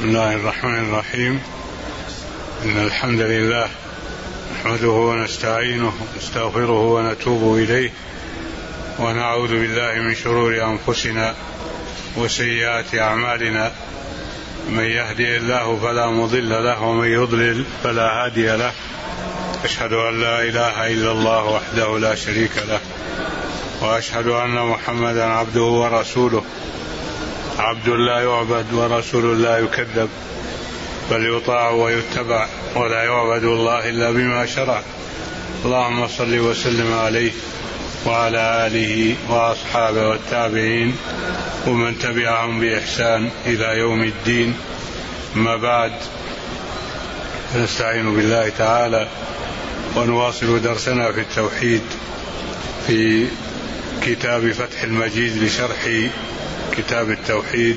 بسم الله الرحمن الرحيم. إن الحمد لله نحمده ونستعينه ونستغفره ونتوب إليه ونعوذ بالله من شرور أنفسنا وسيئات أعمالنا. من يهدي الله فلا مضل له ومن يضلل فلا هادي له. أشهد أن لا إله إلا الله وحده لا شريك له، وأشهد أن محمدا عبده ورسوله، عبد لا يعبد ورسول لا يكذب، بل يطاع ويتبع ولا يعبد الله إلا بما شرع. اللهم صل وسلم عليه وعلى آله وأصحابه والتابعين ومن تبعهم بإحسان إلى يوم الدين. أما بعد، نستعين بالله تعالى ونواصل درسنا في التوحيد في كتاب فتح المجيد لشرح كتاب التوحيد،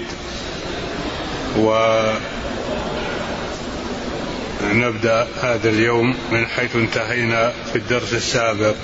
ونبدأ هذا اليوم من حيث انتهينا في الدرس السابق،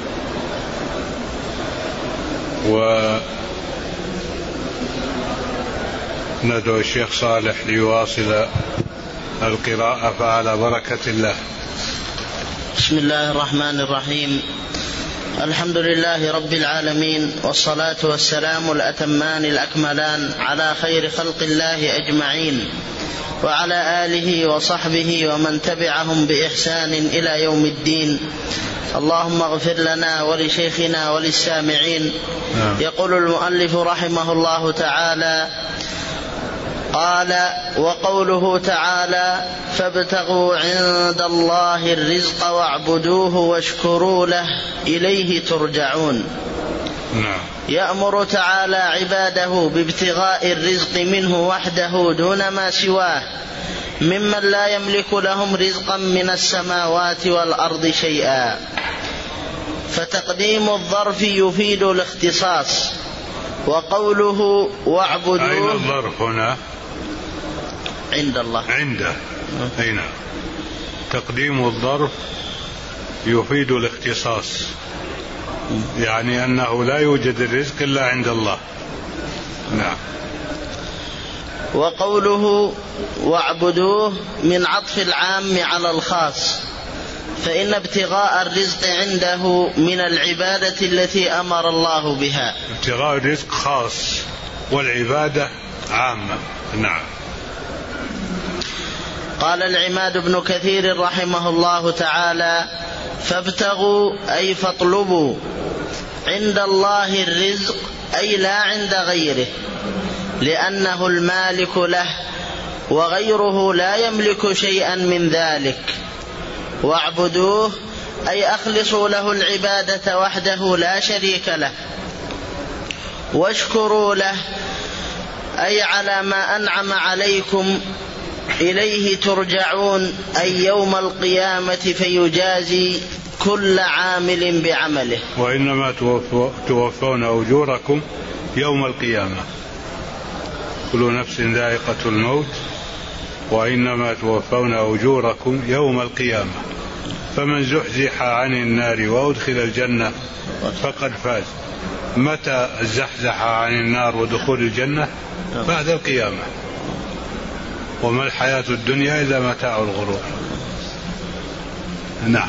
وندعو الشيخ صالح ليواصل القراءة فعلى بركة الله. بسم الله الرحمن الرحيم. الحمد لله رب العالمين، والصلاة والسلام الأتمان الأكملان على خير خلق الله أجمعين، وعلى آله وصحبه ومن تبعهم بإحسان إلى يوم الدين. اللهم اغفر لنا ولشيخنا وللسامعين. يقول المؤلف رحمه الله تعالى: قال: وقوله تعالى: فابتغوا عند الله الرزق واعبدوه واشكروا له إليه ترجعون. يأمر تعالى عباده بابتغاء الرزق منه وحده دون ما سواه ممن لا يملك لهم رزقا من السماوات والأرض شيئا، فتقديم الظرف يفيد الاختصاص. وقوله واعبدوه، أين الظرف هنا؟ عند الله. عنده. أين؟ تقديم الظرف يفيد الاختصاص، يعني أنه لا يوجد الرزق إلا عند الله. نعم. وقوله واعبدوه من عطف العام على الخاص، فإن ابتغاء الرزق عنده من العبادة التي أمر الله بها. ابتغاء الرزق خاص والعبادة عامة. نعم. قال العماد بن كثير رحمه الله تعالى: فابتغوا أي فاطلبوا عند الله الرزق، أي لا عند غيره، لأنه المالك له وغيره لا يملك شيئا من ذلك. واعبدوه أي أخلصوا له العبادة وحده لا شريك له. واشكروا له أي على ما أنعم عليكم إليه ترجعون، أي يوم القيامة فيجازي كل عامل بعمله. وإنما توفون أجوركم يوم القيامة، كل نفس ذائقة الموت، وإنما توفون أجوركم يوم القيامة، فمن زحزح عن النار وأدخل الجنة فقد فاز. متى الزحزح عن النار ودخول الجنة؟ بعد القيامة. وما الحياة الدنيا إلا متاع الغرور. نعم.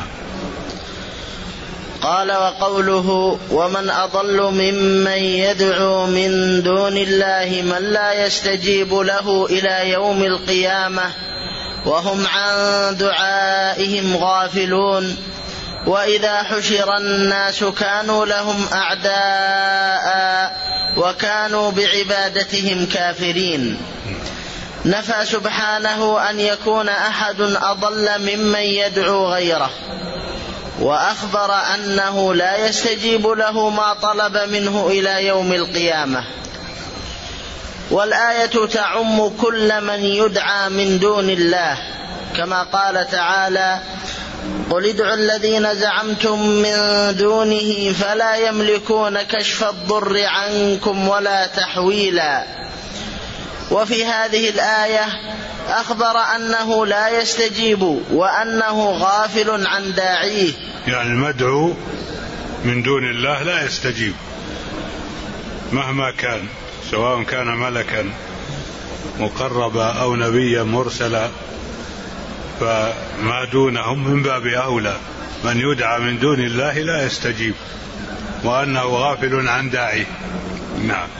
قال: وقوله: ومن أضل ممن يدعو من دون الله من لا يستجيب له إلى يوم القيامة وهم عن دعائهم غافلون. وإذا حشر الناس كانوا لهم أعداء وكانوا بعبادتهم كافرين. نفى سبحانه أن يكون أحد أضل ممن يدعو غيره، وأخبر أنه لا يستجيب له ما طلب منه إلى يوم القيامة. والآية تعم كل من يدعى من دون الله، كما قال تعالى: قل ادعوا الذين زعمتم من دونه فلا يملكون كشف الضر عنكم ولا تحويلا. وفي هذه الآية أخبر أنه لا يستجيب وأنه غافل عن داعيه، يعني المدعو من دون الله لا يستجيب مهما كان، سواء كان ملكا مقربا أو نبيا مرسلا فما دونهم من باب أولى. من يدعى من دون الله لا يستجيب وأنه غافل عن داعيه. نعم.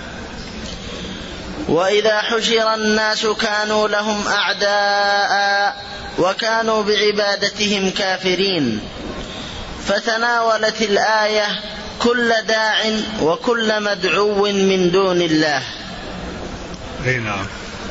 وإذا حشر الناس كانوا لهم أعداء وكانوا بعبادتهم كافرين. فتناولت الآية كل داع وكل مدعو من دون الله. نعم.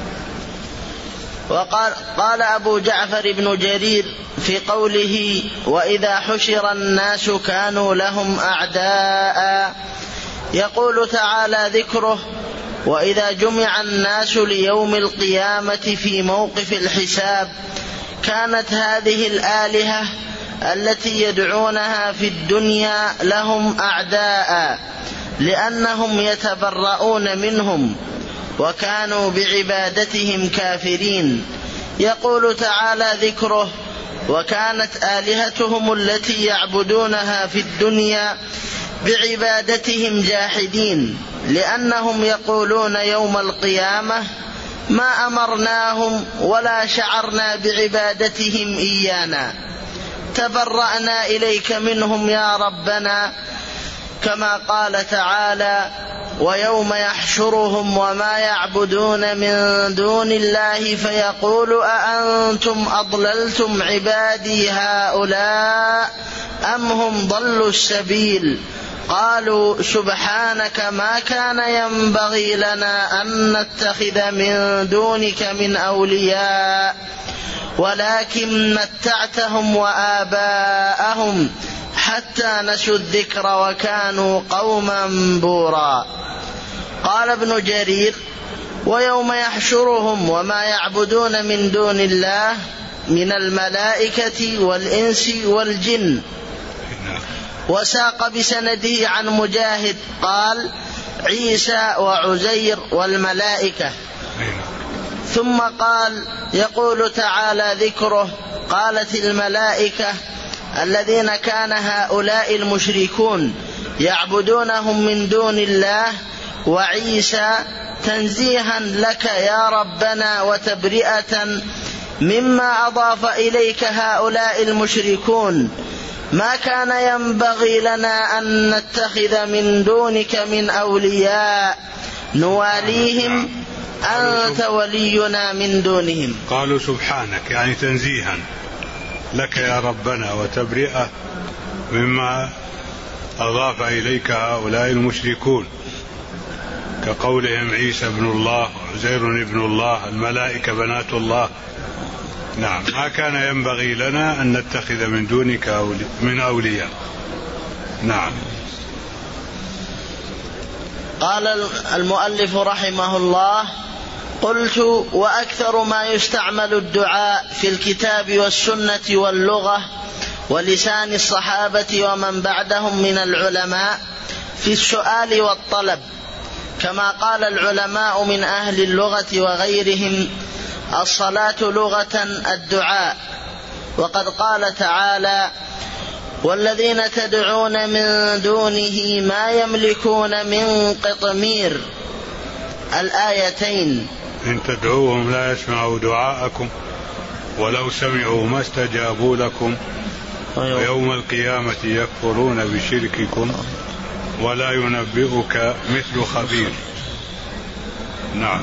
وقال أبو جعفر بن جرير في قوله وإذا حشر الناس كانوا لهم أعداء يقول تعالى ذكره وإذا جمع الناس ليوم القيامة في موقف الحساب كانت هذه الآلهة التي يدعونها في الدنيا لهم أعداء لأنهم يتبرؤون منهم وكانوا بعبادتهم كافرين. يقول تعالى ذكره وكانت آلهتهم التي يعبدونها في الدنيا بعبادتهم جاحدين لأنهم يقولون يوم القيامة ما أمرناهم ولا شعرنا بعبادتهم إيانا تبرأنا إليك منهم يا ربنا. كما قال تعالى ويوم يحشرهم وما يعبدون من دون الله فيقول أأنتم أضللتم عبادي هؤلاء أم هم ضلوا السبيل قالوا سبحانك ما كان ينبغي لنا أن نتخذ من دونك من أولياء ولكن متعتهم وآباءهم حتى نسوا الذكر وكانوا قوما بورا. قال ابن جرير ويوم يحشرهم وما يعبدون من دون الله من الملائكة والإنس والجن. وساق بسنده عن مجاهد قال عيسى وعزير والملائكة. ثم قال يقول تعالى ذكره قالت الملائكة الذين كان هؤلاء المشركون يعبدونهم من دون الله وعيسى تنزيها لك يا ربنا وتبرئة مما أضاف إليك هؤلاء المشركون ما كان ينبغي لنا أن نتخذ من دونك من أولياء نواليهم أنت ولينا من دونهم. قالوا سبحانك يعني تنزيها لك يا ربنا وتبرئة مما أضاف إليك هؤلاء المشركون كقولهم عيسى ابن الله عزير ابن الله الملائكة بنات الله. نعم. ما كان ينبغي لنا أن نتخذ من دونك من أولياء. نعم. قال المؤلف رحمه الله قلت وأكثر ما يستعمل الدعاء في الكتاب والسنة واللغة ولسان الصحابة ومن بعدهم من العلماء في السؤال والطلب كما قال العلماء من أهل اللغة وغيرهم الصلاة لغة الدعاء. وقد قال تعالى والذين تدعون من دونه ما يملكون من قطمير الآيتين. إن تدعوهم لا يسمعوا دعاءكم ولو سمعوا ما استجابوا لكم ويوم القيامة يكفرون بشرككم ولا ينبئك مثل خبير. نعم.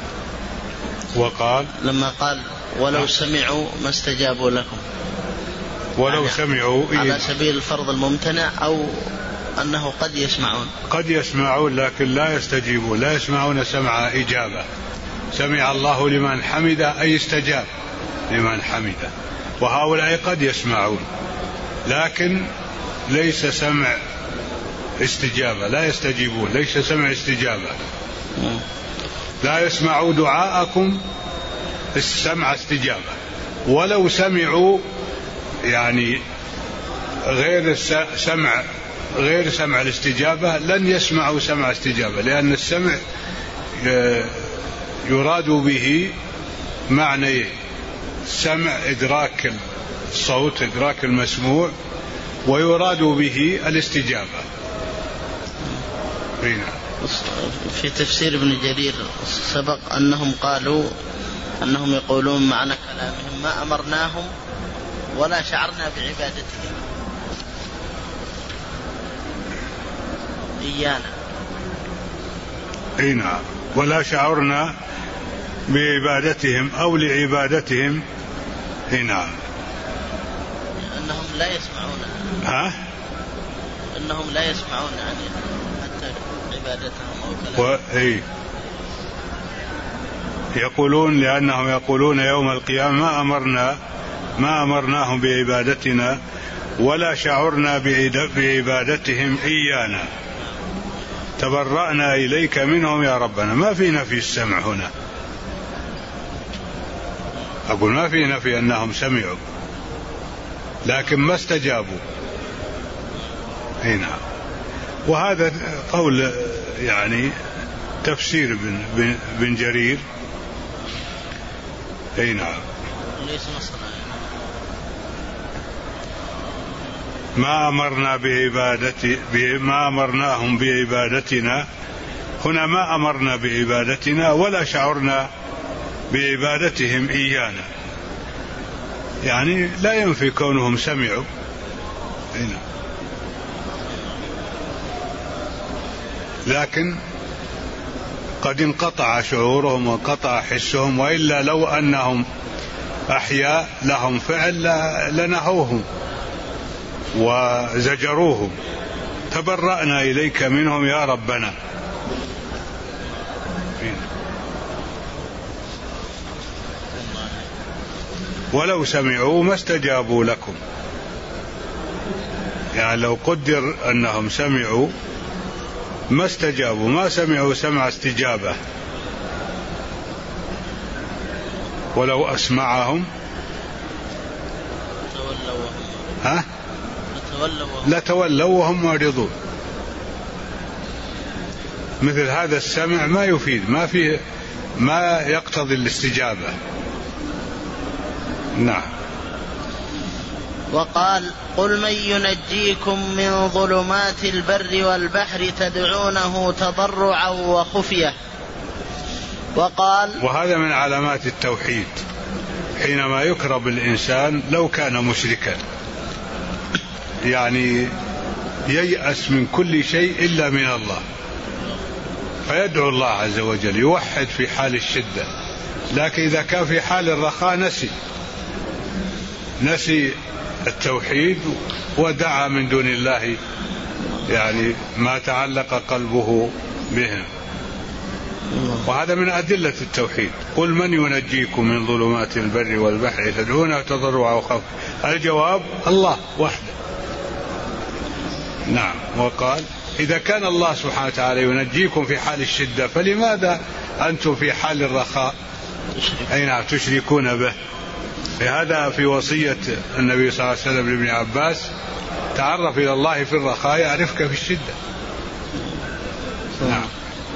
وقال لما قال ولو سمعوا ما استجابوا لكم ولو سمعوا على سبيل الفرض الممتنع أو أنه قد يسمعون قد يسمعون لكن لا يستجيبون لا يسمعون سمع إجابة. سمع الله لمن حمده أي استجاب لمن حمده وهؤلاء قد يسمعون لكن ليس سمع استجابة لا يستجيبون ليس سمع استجابة. لا يسمعوا دعاءكم السمع استجابة ولو سمعوا يعني غير سمع الاستجابة لن يسمعوا سمع استجابة لأن السمع يراد به معنى سمع إدراك الصوت إدراك المسموع ويراد به الاستجابة. في تفسير ابن جرير سبق أنهم قالوا أنهم يقولون معنى كلامهم ما أمرناهم ولا شعرنا بعبادتهم إيانا. أي نعم، ولا شعرنا بعبادتهم أو لعبادتهم. أي نعم، أنهم لا يسمعون. أنهم لا يسمعون يعني حتى عبادتهم أو كلامهم. يقولون لأنهم يقولون يوم القيامة ما أمرناهم بعبادتنا ولا شعرنا بعبادتهم إيانا تبرأنا إليك منهم يا ربنا. ما في نفي السمع هنا، أقول ما في نفي أنهم سمعوا لكن ما استجابوا. نعم، وهذا قول يعني تفسير بن جرير. أي نعم، ليس نصا ما أمرناهم بعبادتنا. هنا ما أمرنا بعبادتنا ولا شعرنا بعبادتهم إيانا، يعني لا ينفي كونهم سمعوا. لكن قد انقطع شعورهم وانقطع حسهم، وإلا لو أنهم أحياء لهم فعل لنهوهم وزجروهم. تبرأنا إليك منهم يا ربنا. ولو سمعوا ما استجابوا لكم، يعني لو قدر أنهم سمعوا ما استجابوا، ما سمعوا سمع استجابة. ولو أسمعهم لتولوا وهم معرضون. مثل هذا السمع ما يفيد، ما يقتضي الاستجابة. نعم. وقال قل من ينجيكم من ظلمات البر والبحر تدعونه تضرعا وخفية. وقال وهذا من علامات التوحيد، حينما يكرم الإنسان لو كان مشركا، يعني ييأس من كل شيء إلا من الله، فيدعو الله عز وجل، يوحد في حال الشدة. لكن إذا كان في حال الرخاء نسي التوحيد ودعا من دون الله، يعني ما تعلق قلبه بهم. وهذا من أدلة التوحيد. قل من ينجيكم من ظلمات البر والبحر تدعونه تضرعا وخفيا. الجواب الله وحده. نعم. وقال إذا كان الله سبحانه وتعالى ينجيكم في حال الشدة فلماذا أنتم في حال الرخاء أين تشركون به؟ لهذا في وصية النبي صلى الله عليه وسلم لابن عباس: تعرف إلى الله في الرخاء يعرفك في الشدة. نعم.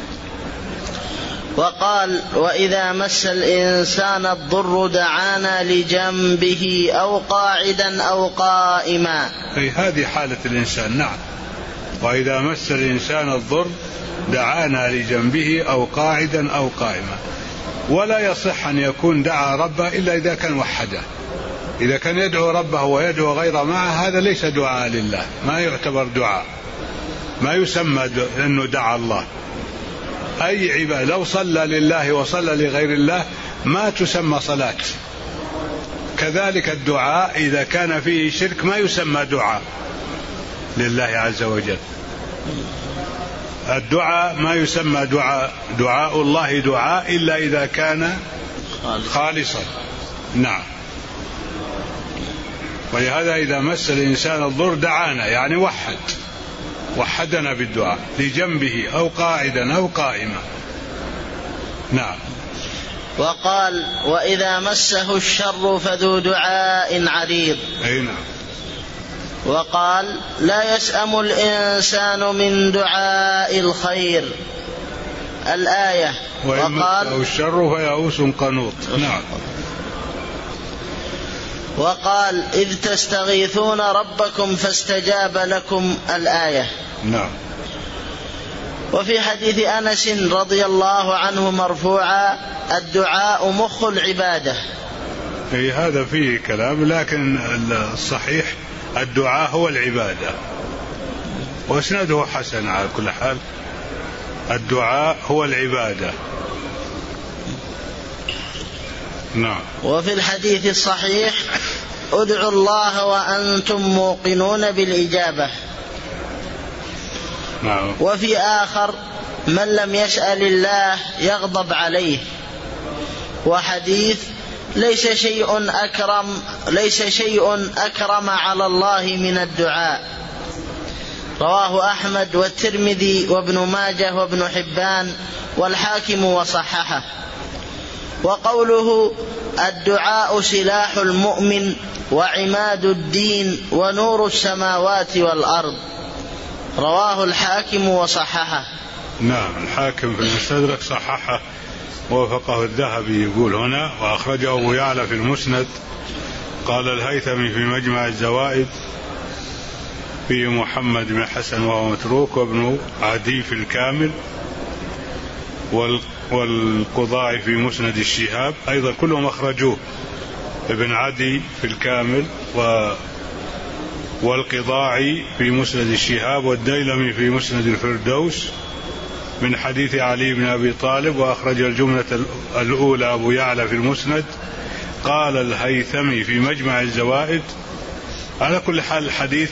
وقال وإذا مس الإنسان الضر دعانا لجنبه أو قاعدا أو قائما. هذه حالة الإنسان. نعم. وإذا مس الإنسان الضر دعانا لجنبه أو قاعدا أو قائما. ولا يصح أن يكون دعا ربه إلا إذا كان وحده. إذا كان يدعو ربه ويدعو غيره معه هذا ليس دعاء لله، ما يعتبر دعاء، ما يسمى أنه دعا الله. أي عبادة لو صلى لله وصلى لغير الله ما تسمى صلاة. كذلك الدعاء إذا كان فيه شرك ما يسمى دعاء لله عز وجل. الدعاء ما يسمى دعاء الله دعاء إلا إذا كان خالصا. نعم. ولهذا إذا مس الإنسان الضر دعانا يعني وحدنا بالدعاء لجنبه أو قاعدا أو قائما. نعم. وقال وإذا مسه الشر فذو دعاء عريض. أي نعم. وقال لا يسأم الإنسان من دعاء الخير الآية. وقال الشر فيئوس قنوط. نعم. وقال إذ تستغيثون ربكم فاستجاب لكم الآية. نعم. وفي حديث أنس رضي الله عنه مرفوعا: الدعاء مخ العبادة. هذا فيه كلام، لكن الصحيح الدعاء هو العبادة، واسناده حسن على كل حال. الدعاء هو العبادة. نعم. وفي الحديث الصحيح: ادعوا الله وأنتم موقنون بالإجابة. نعم. وفي آخر: من لم يسأل الله يغضب عليه. وحديث: ليس شيء أكرم على الله من الدعاء. رواه أحمد والترمذي وابن ماجه وابن حبان والحاكم وصححه. وقوله: الدعاء سلاح المؤمن وعماد الدين ونور السماوات والأرض. رواه الحاكم وصححه. نعم، الحاكم في المستدرك صححه ووافقه الذهبي. يقول هنا: وأخرجه أبو يعلى في المسند. قال الهيثمي في مجمع الزوائد في محمد بن حسن وهو متروك، وابن عدي في الكامل، والقضاعي في مسند الشهاب أيضا كلهم أخرجوه. ابن عدي في الكامل والقضاعي في مسند الشهاب والديلمي في مسند الفردوس من حديث علي بن أبي طالب. وأخرج الجملة الأولى أبو يعلى في المسند. قال الهيثمي في مجمع الزوائد. على كل حال الحديث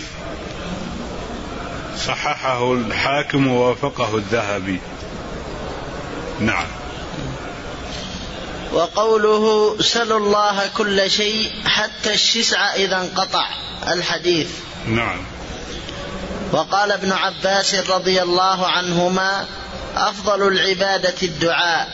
صححه الحاكم ووافقه الذهبي. نعم. وقوله: سلوا الله كل شيء حتى الشسع إذا انقطع. الحديث. نعم. وقال ابن عباس رضي الله عنهما: أفضل العبادة الدعاء.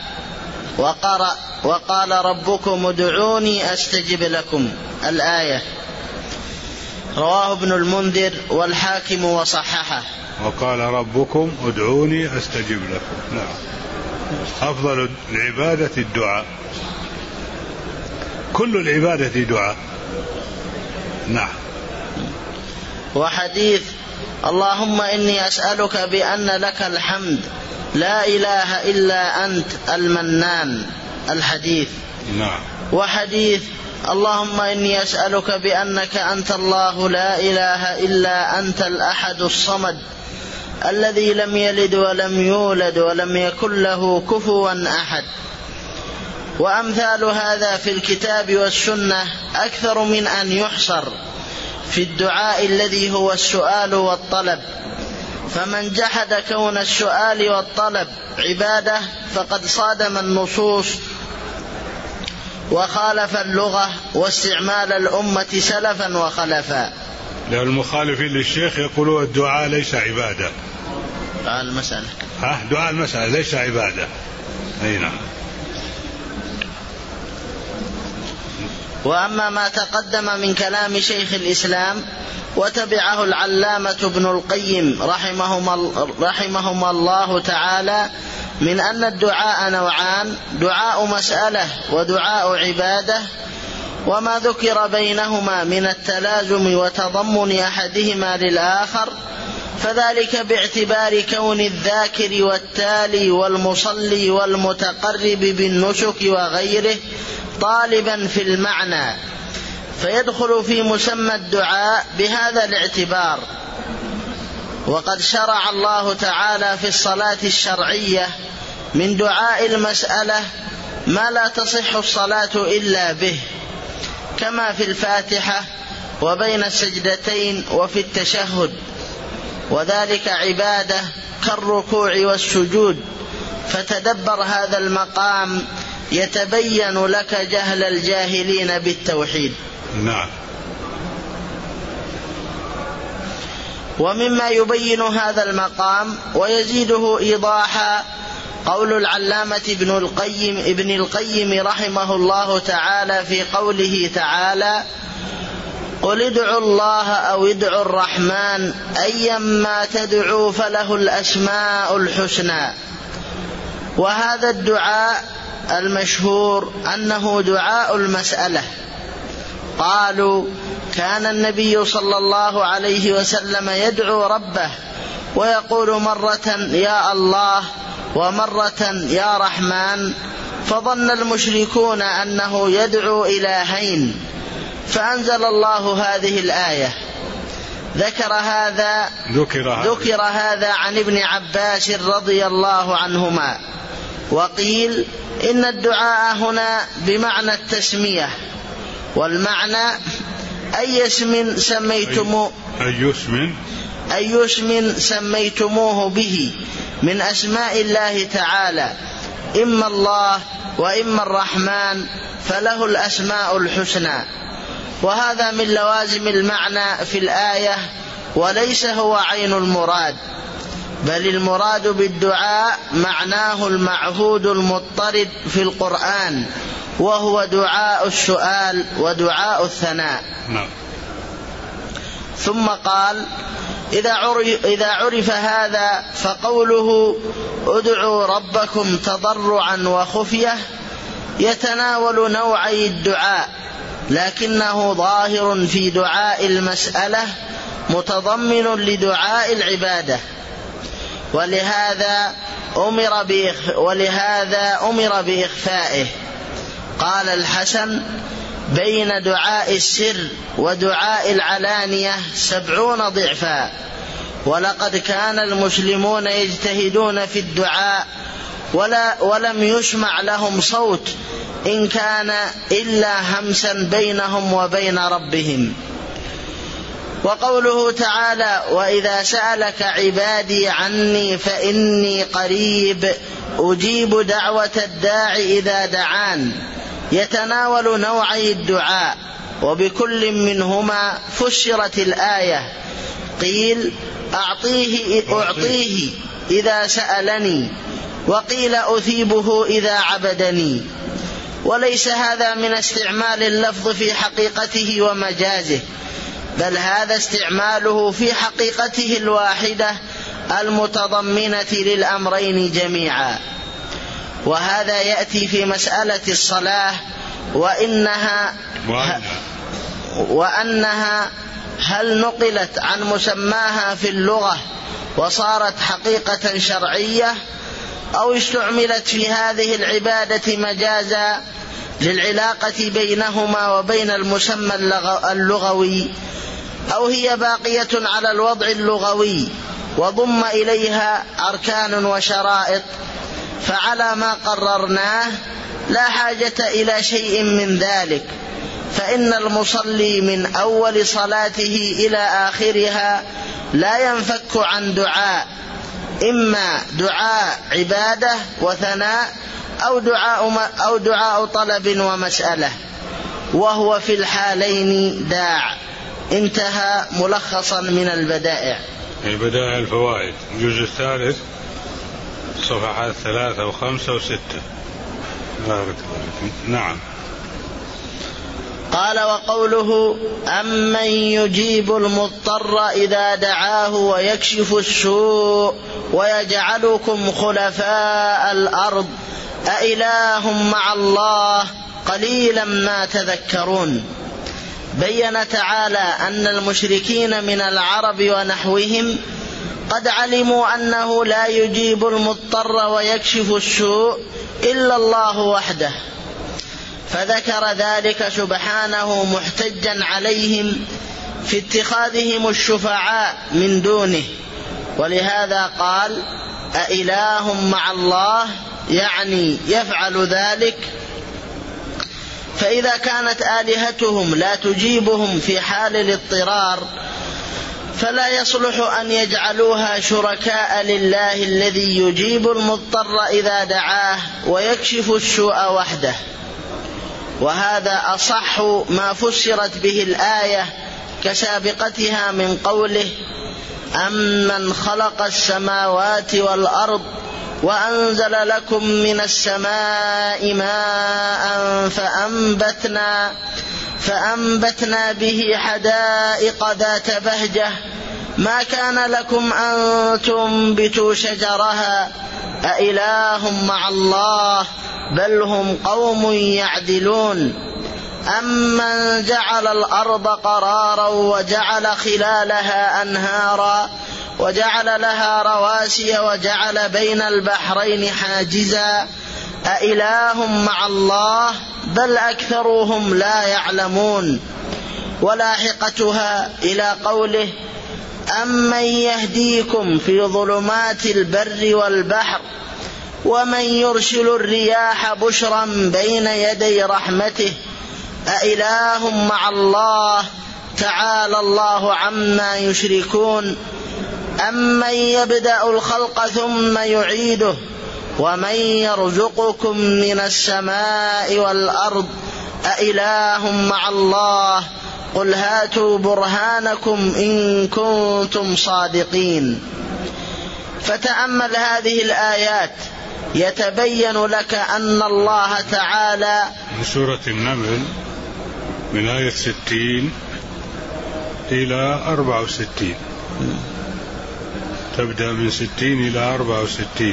وقال ربكم ادعوني أستجب لكم. الآية. رواه ابن المنذر والحاكم وصححه. وقال ربكم ادعوني أستجب لكم. نعم. أفضل العبادة الدعاء، كل العبادة دعاء. نعم. وحديث: اللهم إني أسألك بأن لك الحمد لا إله إلا أنت المنان. الحديث. نعم. وحديث: اللهم إني أسألك بأنك أنت الله لا إله إلا أنت الأحد الصمد الذي لم يلد ولم يولد ولم يكن له كفوا أحد. وأمثال هذا في الكتاب والسنة أكثر من أن يحصر في الدعاء الذي هو السؤال والطلب. فمن جحد كون السؤال والطلب عبادة فقد صادم النصوص وخالف اللغة واستعمال الأمة سلفا وخلفا. لأن المخالفين للشيخ يقولون الدعاء ليس عبادة. دعاء المسألة. دعاء المسألة ليس عبادة. أي نعم. وأما ما تقدم من كلام شيخ الإسلام وتبعه العلامة ابن القيم رحمهم الله تعالى من أن الدعاء نوعان: دعاء مسألة ودعاء عبادة، وما ذكر بينهما من التلازم وتضمن أحدهما للآخر فذلك باعتبار كون الذاكر والتالي والمصلي والمتقرب بالنسك وغيره طالبا في المعنى، فيدخل في مسمى الدعاء بهذا الاعتبار. وقد شرع الله تعالى في الصلاة الشرعية من دعاء المسألة ما لا تصح الصلاة إلا به، كما في الفاتحة وبين السجدتين وفي التشهد، وذلك عبادة كالركوع والسجود. فتدبر هذا المقام يتبين لك جهل الجاهلين بالتوحيد. نعم. ومما يبين هذا المقام ويزيده إيضاحا قول العلامة ابن القيم رحمه الله تعالى في قوله تعالى: قل ادعوا الله أو ادعوا الرحمن أيما تدعوا فله الأسماء الحسنى. وهذا الدعاء المشهور أنه دعاء المسألة. قالوا: كان النبي صلى الله عليه وسلم يدعو ربه ويقول مرة يا الله ومرة يا رحمن، فظن المشركون أنه يدعو إلهين، فأنزل الله هذه الآية. ذكر هذا عن ابن عباس رضي الله عنهما. وقيل إن الدعاء هنا بمعنى التسمية، والمعنى أي اسم سميتموه به من أسماء الله تعالى، إما الله وإما الرحمن، فله الأسماء الحسنى. وهذا من لوازم المعنى في الآية، وليس هو عين المراد، بل المراد بالدعاء معناه المعهود المضطرد في القرآن، وهو دعاء السؤال ودعاء الثناء. ثم قال إذا عرف هذا فقوله ادعوا ربكم تضرعا وخفية يتناول نوعي الدعاء، لكنه ظاهر في دعاء المسألة متضمن لدعاء العبادة، ولهذا أمر بإخفائه. قال الحسن بين دعاء السر ودعاء العلانية 70 ضعفا، ولقد كان المسلمون يجتهدون في الدعاء ولم يسمع لهم صوت إن كان إلا همسا بينهم وبين ربهم. وقوله تعالى وإذا سألك عبادي عني فإني قريب أجيب دعوة الداع إذا دعان، يتناول نوعي الدعاء، وبكل منهما فسرت الآية. قيل أعطيه إذا سألني، وقيل أثيبه إذا عبدني. وليس هذا من استعمال اللفظ في حقيقته ومجازه، بل هذا استعماله في حقيقته الواحدة المتضمنة للأمرين جميعا. وهذا يأتي في مسألة الصلاة، وأنها هل نقلت عن مسماها في اللغة وصارت حقيقة شرعية، أو استعملت في هذه العبادة مجازا للعلاقة بينهما وبين المسمى اللغوي، أو هي باقية على الوضع اللغوي وضم إليها أركان وشرائط. فعلى ما قررناه لا حاجة إلى شيء من ذلك، فإن المصلي من أول صلاته إلى آخرها لا ينفك عن دعاء، إما دعاء عبادة وثناء أو دعاء طلب ومسألة، وهو في الحالين داع. انتهى ملخصا من البدائع. الفوائد الجزء الثالث صفحات 3 و5 و6. نعم. قال وقوله أمن يجيب المضطر إذا دعاه ويكشف السوء ويجعلكم خلفاء الأرض أإله مع الله قليلا ما تذكرون. بين تعالى أن المشركين من العرب ونحوهم قد علموا أنه لا يجيب المضطر ويكشف السوء إلا الله وحده، فذكر ذلك سبحانه محتجا عليهم في اتخاذهم الشفعاء من دونه. ولهذا قال أإله مع الله، يعني يفعل ذلك. فإذا كانت آلهتهم لا تجيبهم في حال الاضطرار، فلا يصلح أن يجعلوها شركاء لله الذي يجيب المضطر إذا دعاه ويكشف السوء وحده. وهذا أصح ما فسرت به الآية كسابقتها من قوله أمن خلق السماوات والأرض وأنزل لكم من السماء ماء فأنبتنا به حدائق ذات بهجة ما كان لكم أن تنبتوا شجرها أإله مع الله بل هم قوم يعدلون. أمن جعل الأرض قرارا وجعل خلالها أنهارا وجعل لها رواسي وجعل بين البحرين حاجزا أإله مع الله بل أكثرهم لا يعلمون. ولاحقتها إلى قوله أمن يهديكم في ظلمات البر والبحر ومن يرسل الرياح بشرا بين يدي رحمته أإله مع الله تعالى الله عما يشركون. أمن يبدأ الخلق ثم يعيده ومن يرزقكم من السماء والأرض أإله مع الله قل هاتوا برهانكم إن كنتم صادقين. فتأمل هذه الآيات يتبين لك أن الله تعالى من سورة النمل من آية 60 إلى 64، تبدأ من 60 إلى 64،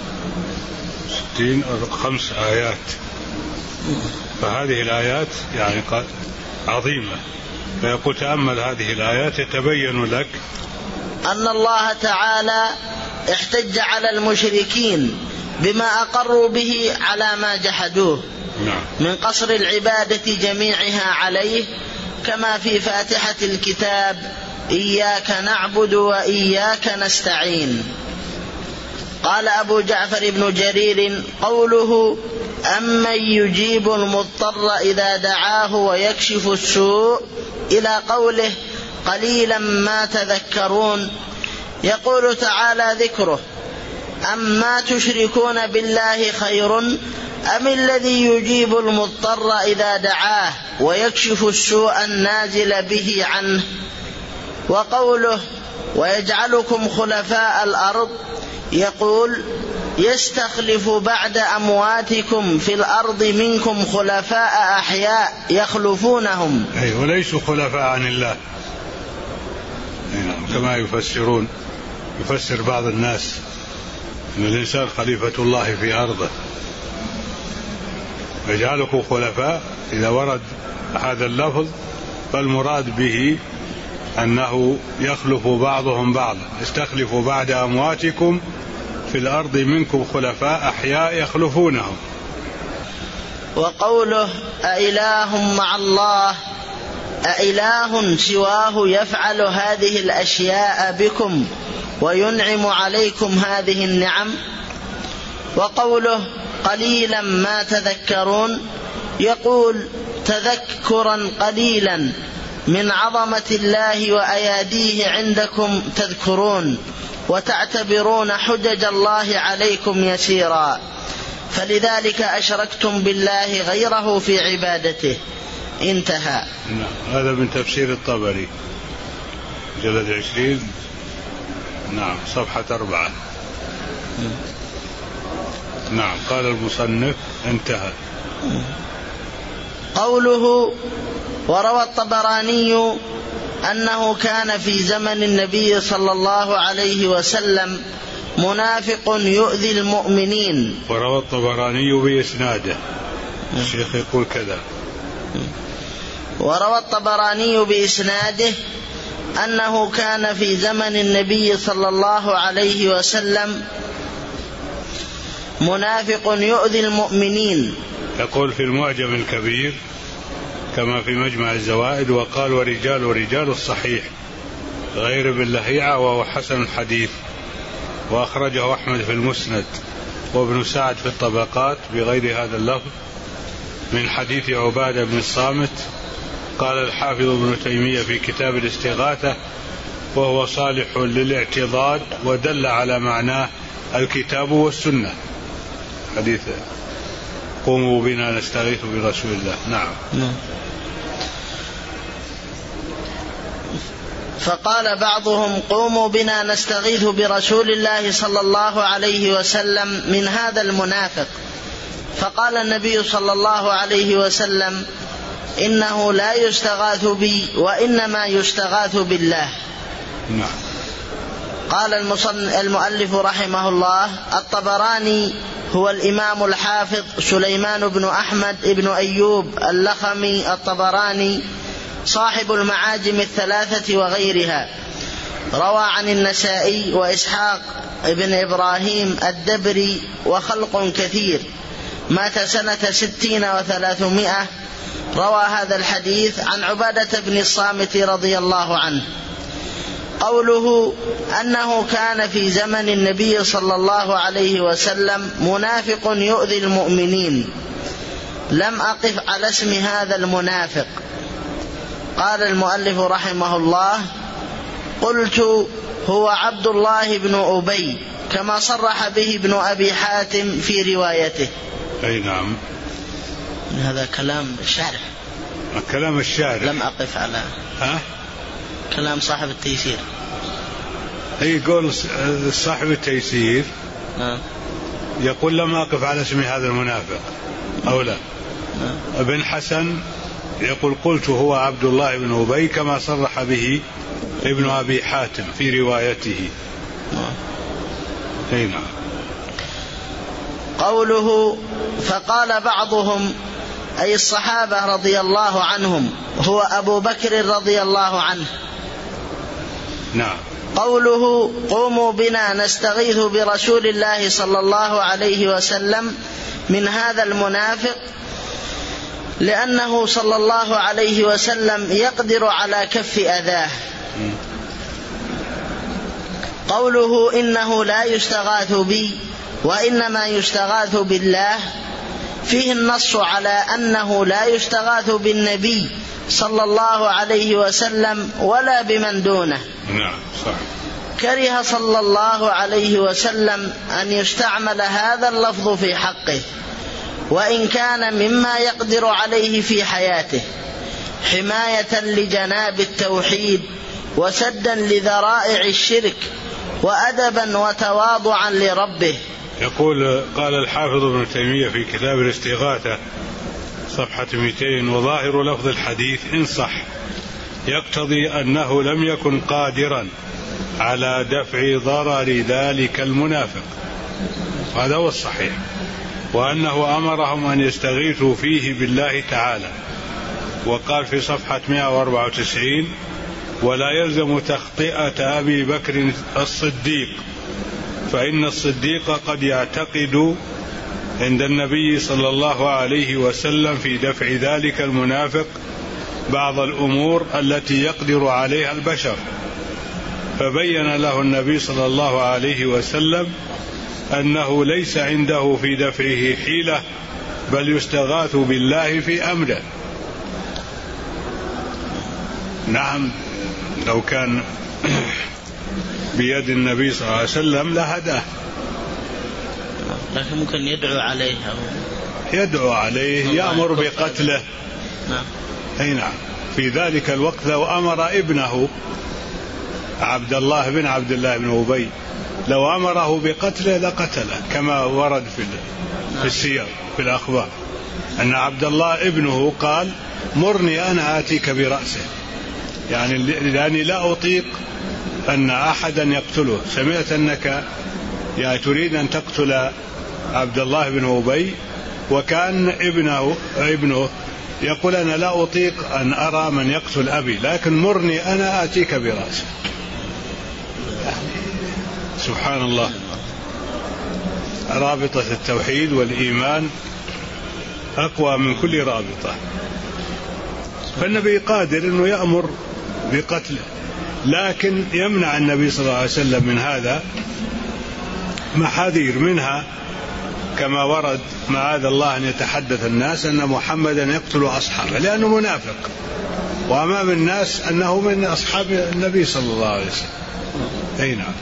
60 5 آيات. فهذه الآيات يعني عظيمة. فيقول تأمل هذه الآيات يتبين لك أن الله تعالى احتج على المشركين بما أقروا به على ما جحدوه من قصر العبادة جميعها عليه، كما في فاتحة الكتاب إياك نعبد وإياك نستعين. قال أبو جعفر بن جرير قوله أمن يجيب المضطر إذا دعاه ويكشف السوء إلى قوله قليلا ما تذكرون، يقول تعالى ذكره أما تشركون بالله خير أم الذي يجيب المضطر إذا دعاه ويكشف السوء النازل به عنه. وقوله ويجعلكم خلفاء الأرض يقول يستخلف بعد أمواتكم في الأرض منكم خلفاء أحياء يخلفونهم، أي وليسوا خلفاء عن الله كما يفسرون. يفسر بعض الناس أن الإنسان خليفة الله في أرضه، يجعلكم خلفاء. إذا ورد هذا اللفظ فالمراد به أنه يخلف بعضهم بعضا، يستخلف بعد أمواتكم في الأرض منكم خلفاء أحياء يخلفونهم. وقوله أإله مع الله أإله سواه يفعل هذه الأشياء بكم وينعم عليكم هذه النعم. وقوله قليلا ما تذكرون يقول تذكرا قليلا من عظمة الله وأياديه عندكم تذكرون وتعتبرون حجج الله عليكم يسيرا، فلذلك أشركتم بالله غيره في عبادته. انتهى. هذا من تفسير الطبري جلد 20 صفحة 4. قال المصنف انتهى. قوله وروى الطبراني أنه كان في زمن النبي صلى الله عليه وسلم منافق يؤذي المؤمنين. وروى الطبراني بإسناده، الشيخ يقول كذا. وروى الطبراني بإسناده أنه كان في زمن النبي صلى الله عليه وسلم منافق يؤذي المؤمنين. يقول في المعجم الكبير كما في مجمع الزوائد وقال ورجال الصحيح غير ابن لهيعة وهو حسن الحديث، وأخرجه أحمد في المسند وابن سعد في الطبقات بغير هذا اللفظ من حديث عبادة بن الصامت. قال الحافظ ابن تيمية في كتاب الاستغاثة وهو صالح للاعتضاد ودل على معناه الكتاب والسنة، حديث قوموا بنا نستغيث برسول الله. نعم. فقال بعضهم قوموا بنا نستغيث برسول الله صلى الله عليه وسلم من هذا المنافق، فقال النبي صلى الله عليه وسلم إنه لا يستغاث بي وإنما يستغاث بالله. قال المؤلف رحمه الله الطبراني هو الإمام الحافظ سليمان بن أحمد بن أيوب اللخمي الطبراني صاحب المعاجم الثلاثة وغيرها، روى عن النسائي وإسحاق ابن إبراهيم الدبري وخلق كثير، مات سنة 60 و300. روى هذا الحديث عن عبادة بن الصامت رضي الله عنه. قوله أنه كان في زمن النبي صلى الله عليه وسلم منافق يؤذي المؤمنين، لم أقف على اسم هذا المنافق. قال المؤلف رحمه الله: قلت هو عبد الله بن أبي، كما صرح به ابن أبي حاتم في روايته. أي نعم، هذا كلام الشارح. كلام الشارح لم أقف على كلام صاحب التيسير. أي قول صاحب التيسير يقول لم أقف على اسم هذا المنافق أو لا. ابن حسن يقول قلت هو عبد الله بن أبي، كما صرح به ابن أبي حاتم في روايته. أي نعم. قوله فقال بعضهم، أي الصحابة رضي الله عنهم، هو أبو بكر رضي الله عنه. نعم. قوله قوموا بنا نستغيث برسول الله صلى الله عليه وسلم، من هذا المنافق، لأنه صلى الله عليه وسلم يقدر على كف أذاه. قوله إنه لا يستغاث بي وإنما يستغاث بالله، فيه النص على أنه لا يستغاث بالنبي صلى الله عليه وسلم ولا بمن دونه. نعم صح. كره صلى الله عليه وسلم أن يستعمل هذا اللفظ في حقه، وإن كان مما يقدر عليه في حياته، حماية لجناب التوحيد وسدا لذرائع الشرك وأدبا وتواضعا لربه. يقول قال الحافظ ابن تيمية في كتاب الاستغاثة صفحة 200: وظاهر لفظ الحديث إن صح يقتضي أنه لم يكن قادرا على دفع ضرر ذلك المنافق، هذا هو الصحيح، وأنه أمرهم أن يستغيثوا فيه بالله تعالى. وقال في صفحة 194: ولا يلزم تخطئة أبي بكر الصديق، فإن الصديق قد يعتقد عند النبي صلى الله عليه وسلم في دفع ذلك المنافق بعض الأمور التي يقدر عليها البشر، فبين له النبي صلى الله عليه وسلم أنه ليس عنده في دفعه حيلة، بل يستغاث بالله في أمره. نعم، لو كان بيد النبي صلى الله عليه وسلم لهداه، لكن ممكن يدعو عليه يدعو عليه، يأمر بقتله. نعم. أي نعم. في ذلك الوقت لو أمر ابنه عبد الله بن عبد الله بن أبي، لو أمره بقتله لقتله، كما ورد في السير في الأخبار أن عبد الله ابنه قال: مرني أنا آتيك برأسه، يعني لأني لا أطيق أن أحدا يقتله، سمعت أنك يعني تريد أن تقتل عبد الله بن أبي، وكان ابنه يقول: أنا لا أطيق أن أرى من يقتل أبي، لكن مرني أنا آتيك برأسه. سبحان الله، رابطة التوحيد والإيمان أقوى من كل رابطة. فالنبي قادر أنه يأمر بقتله، لكن يمنع النبي صلى الله عليه وسلم من هذا محاذير، منها كما ورد: معاذ الله أن يتحدث الناس أن محمدا يقتل أصحابه، لأنه منافق، وأمام الناس أنه من أصحاب النبي صلى الله عليه وسلم. أي نعم.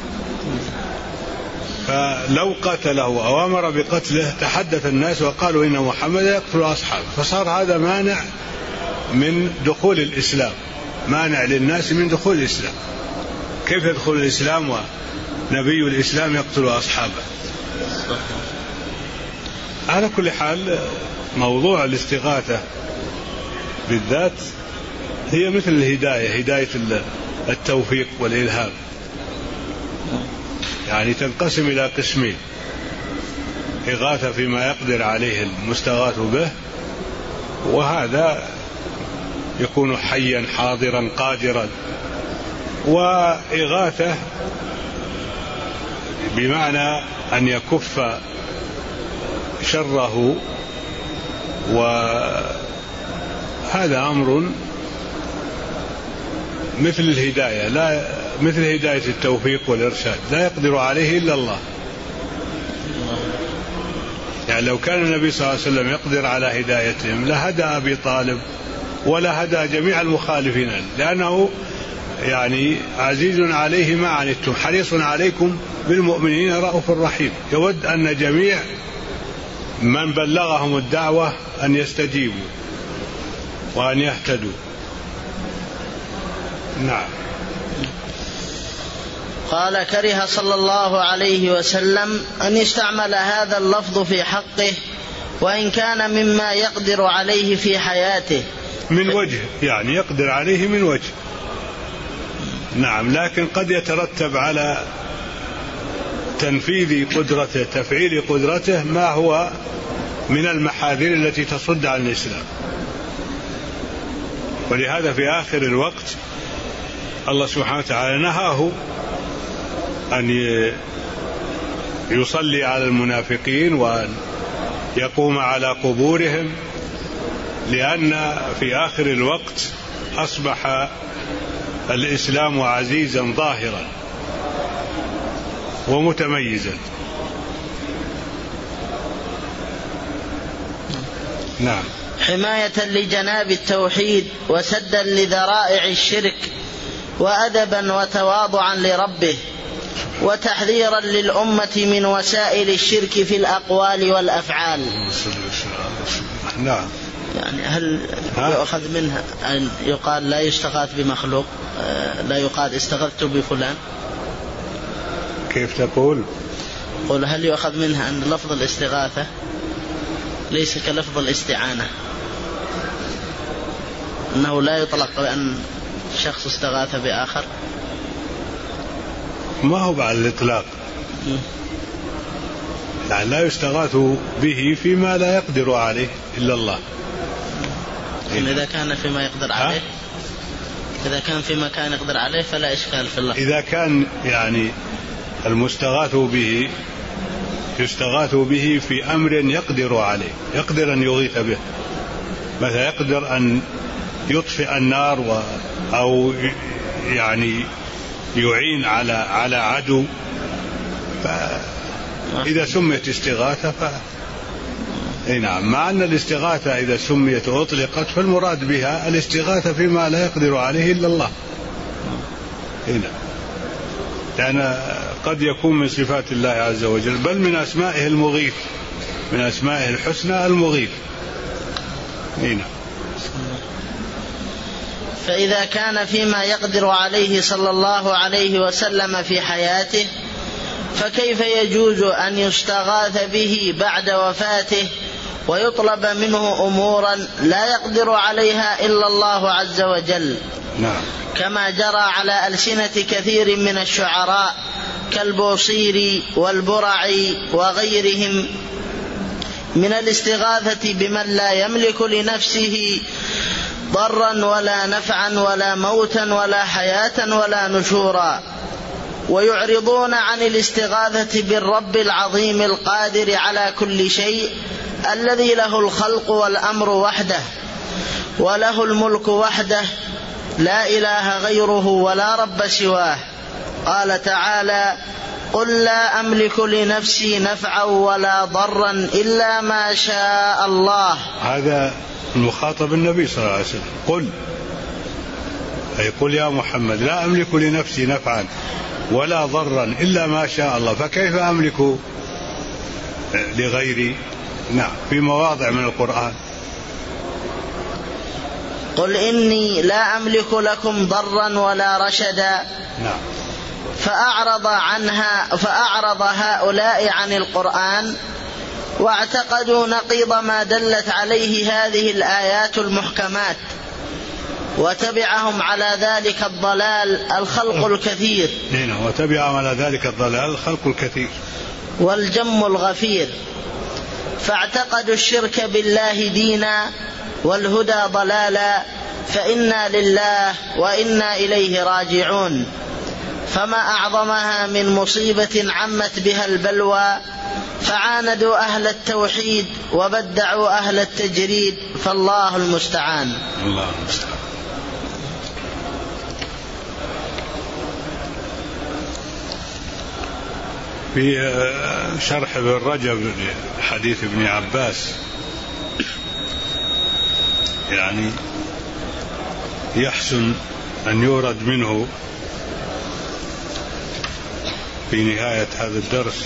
فلو قتله أو أمر بقتله تحدث الناس وقالوا إن محمدا يقتل أصحابه، فصار هذا مانع من دخول الإسلام، مانع للناس من دخول الإسلام. كيف يدخل الإسلام ونبي الإسلام يقتل أصحابه؟ على كل حال، موضوع الاستغاثة بالذات هي مثل الهداية، هداية التوفيق والإلهام، يعني تنقسم إلى قسمين: إغاثة فيما يقدر عليه المستغاث به، وهذا يكون حيا حاضرا قادرا وإغاثة بمعنى أن يكف شره، وهذا أمر مثل الهداية، لا مثل هداية التوفيق والإرشاد، لا يقدر عليه إلا الله. يعني لو كان النبي صلى الله عليه وسلم يقدر على هدايتهم لهدى أبي طالب ولا هدى جميع المخالفين، لأنه يعني عزيز عليه ما عنتم حريص عليكم بالمؤمنين رؤوف رحيم، يود أن جميع من بلغهم الدعوة أن يستجيبوا وأن يهتدوا. نعم. قال: كره صلى الله عليه وسلم أن يستعمل هذا اللفظ في حقه، وإن كان مما يقدر عليه في حياته من وجه، يعني يقدر عليه من وجه، نعم، لكن قد يترتب على تنفيذ قدرته تفعيل قدرته ما هو من المحاذير التي تصد عن الإسلام. ولهذا في آخر الوقت الله سبحانه وتعالى نهاه أن يصلي على المنافقين وأن يقوم على قبورهم، لأن في آخر الوقت أصبح الإسلام عزيزا ظاهرا ومتميزا. نعم. حماية لجناب التوحيد وسدا لذرائع الشرك وأدبا وتواضعا لربه وتحذيرا للأمة من وسائل الشرك في الأقوال والأفعال. نعم. يعني هل يؤخذ منها أن يقال لا يستغاث بمخلوق، لا يقال استغثت بفلان؟ كيف تقول؟ قل هل يؤخذ منها أن لفظ الاستغاثة ليس كلفظ الاستعانة، أنه لا يطلق بأن شخص استغاث بآخر؟ ما هو على الإطلاق، يعني لا يستغاث به فيما لا يقدر عليه إلا الله. إذا كان فيما يقدر عليه، إذا كان فيما كان يقدر عليه فلا إشكال في الله. إذا كان يعني المستغاث به يستغاث به في أمر يقدر عليه، يقدر أن يغيث به، مثلا يقدر أن يطفئ النار أو يعني يعين على عدو، فإذا سميت استغاثة نعم، مع أن الاستغاثة إذا سميت وأطلقت فالمراد بها الاستغاثة فيما لا يقدر عليه إلا الله. نعم. لأن قد يكون من صفات الله عز وجل، بل من أسمائه المغيث، من أسمائه الحسنى المغيث. نعم. فإذا كان فيما يقدر عليه صلى الله عليه وسلم في حياته، فكيف يجوز أن يستغاث به بعد وفاته ويطلب منه أمورا لا يقدر عليها إلا الله عز وجل؟ نعم. كما جرى على ألسنة كثير من الشعراء كالبوصيري والبرعي وغيرهم من الاستغاثة بمن لا يملك لنفسه ضرا ولا نفعا ولا موتا ولا حياة ولا نشورا، ويعرضون عن الاستغاثة بالرب العظيم القادر على كل شيء الذي له الخلق والأمر وحده وله الملك وحده لا إله غيره ولا رب سواه. قال تعالى: قل لا أملك لنفسي نفعا ولا ضرا إلا ما شاء الله. هذا المخاطب النبي صلى الله عليه وسلم، قل، أي قل يا محمد لا أملك لنفسي نفعا ولا ضرا إلا ما شاء الله، فكيف أملك لغيري؟ نعم، في مواضع من القرآن. قل إني لا أملك لكم ضرا ولا رشدا. نعم. فأعرض هؤلاء عن القرآن واعتقدوا نقيض ما دلت عليه هذه الآيات المحكمات، وتبعهم على ذلك الضلال الخلق الكثير. وتبعهم على ذلك الضلال الخلق الكثير والجم الغفير، فاعتقدوا الشرك بالله دينا والهدى ضلالا فإنا لله وإنا إليه راجعون. فما أعظمها من مصيبة عمت بها البلوى، فعاندوا أهل التوحيد وبدعوا أهل التجريد، فالله المستعان. الله المستعان. في شرح ابن رجب حديث ابن عباس يعني يحسن أن يورد منه في نهاية هذا الدرس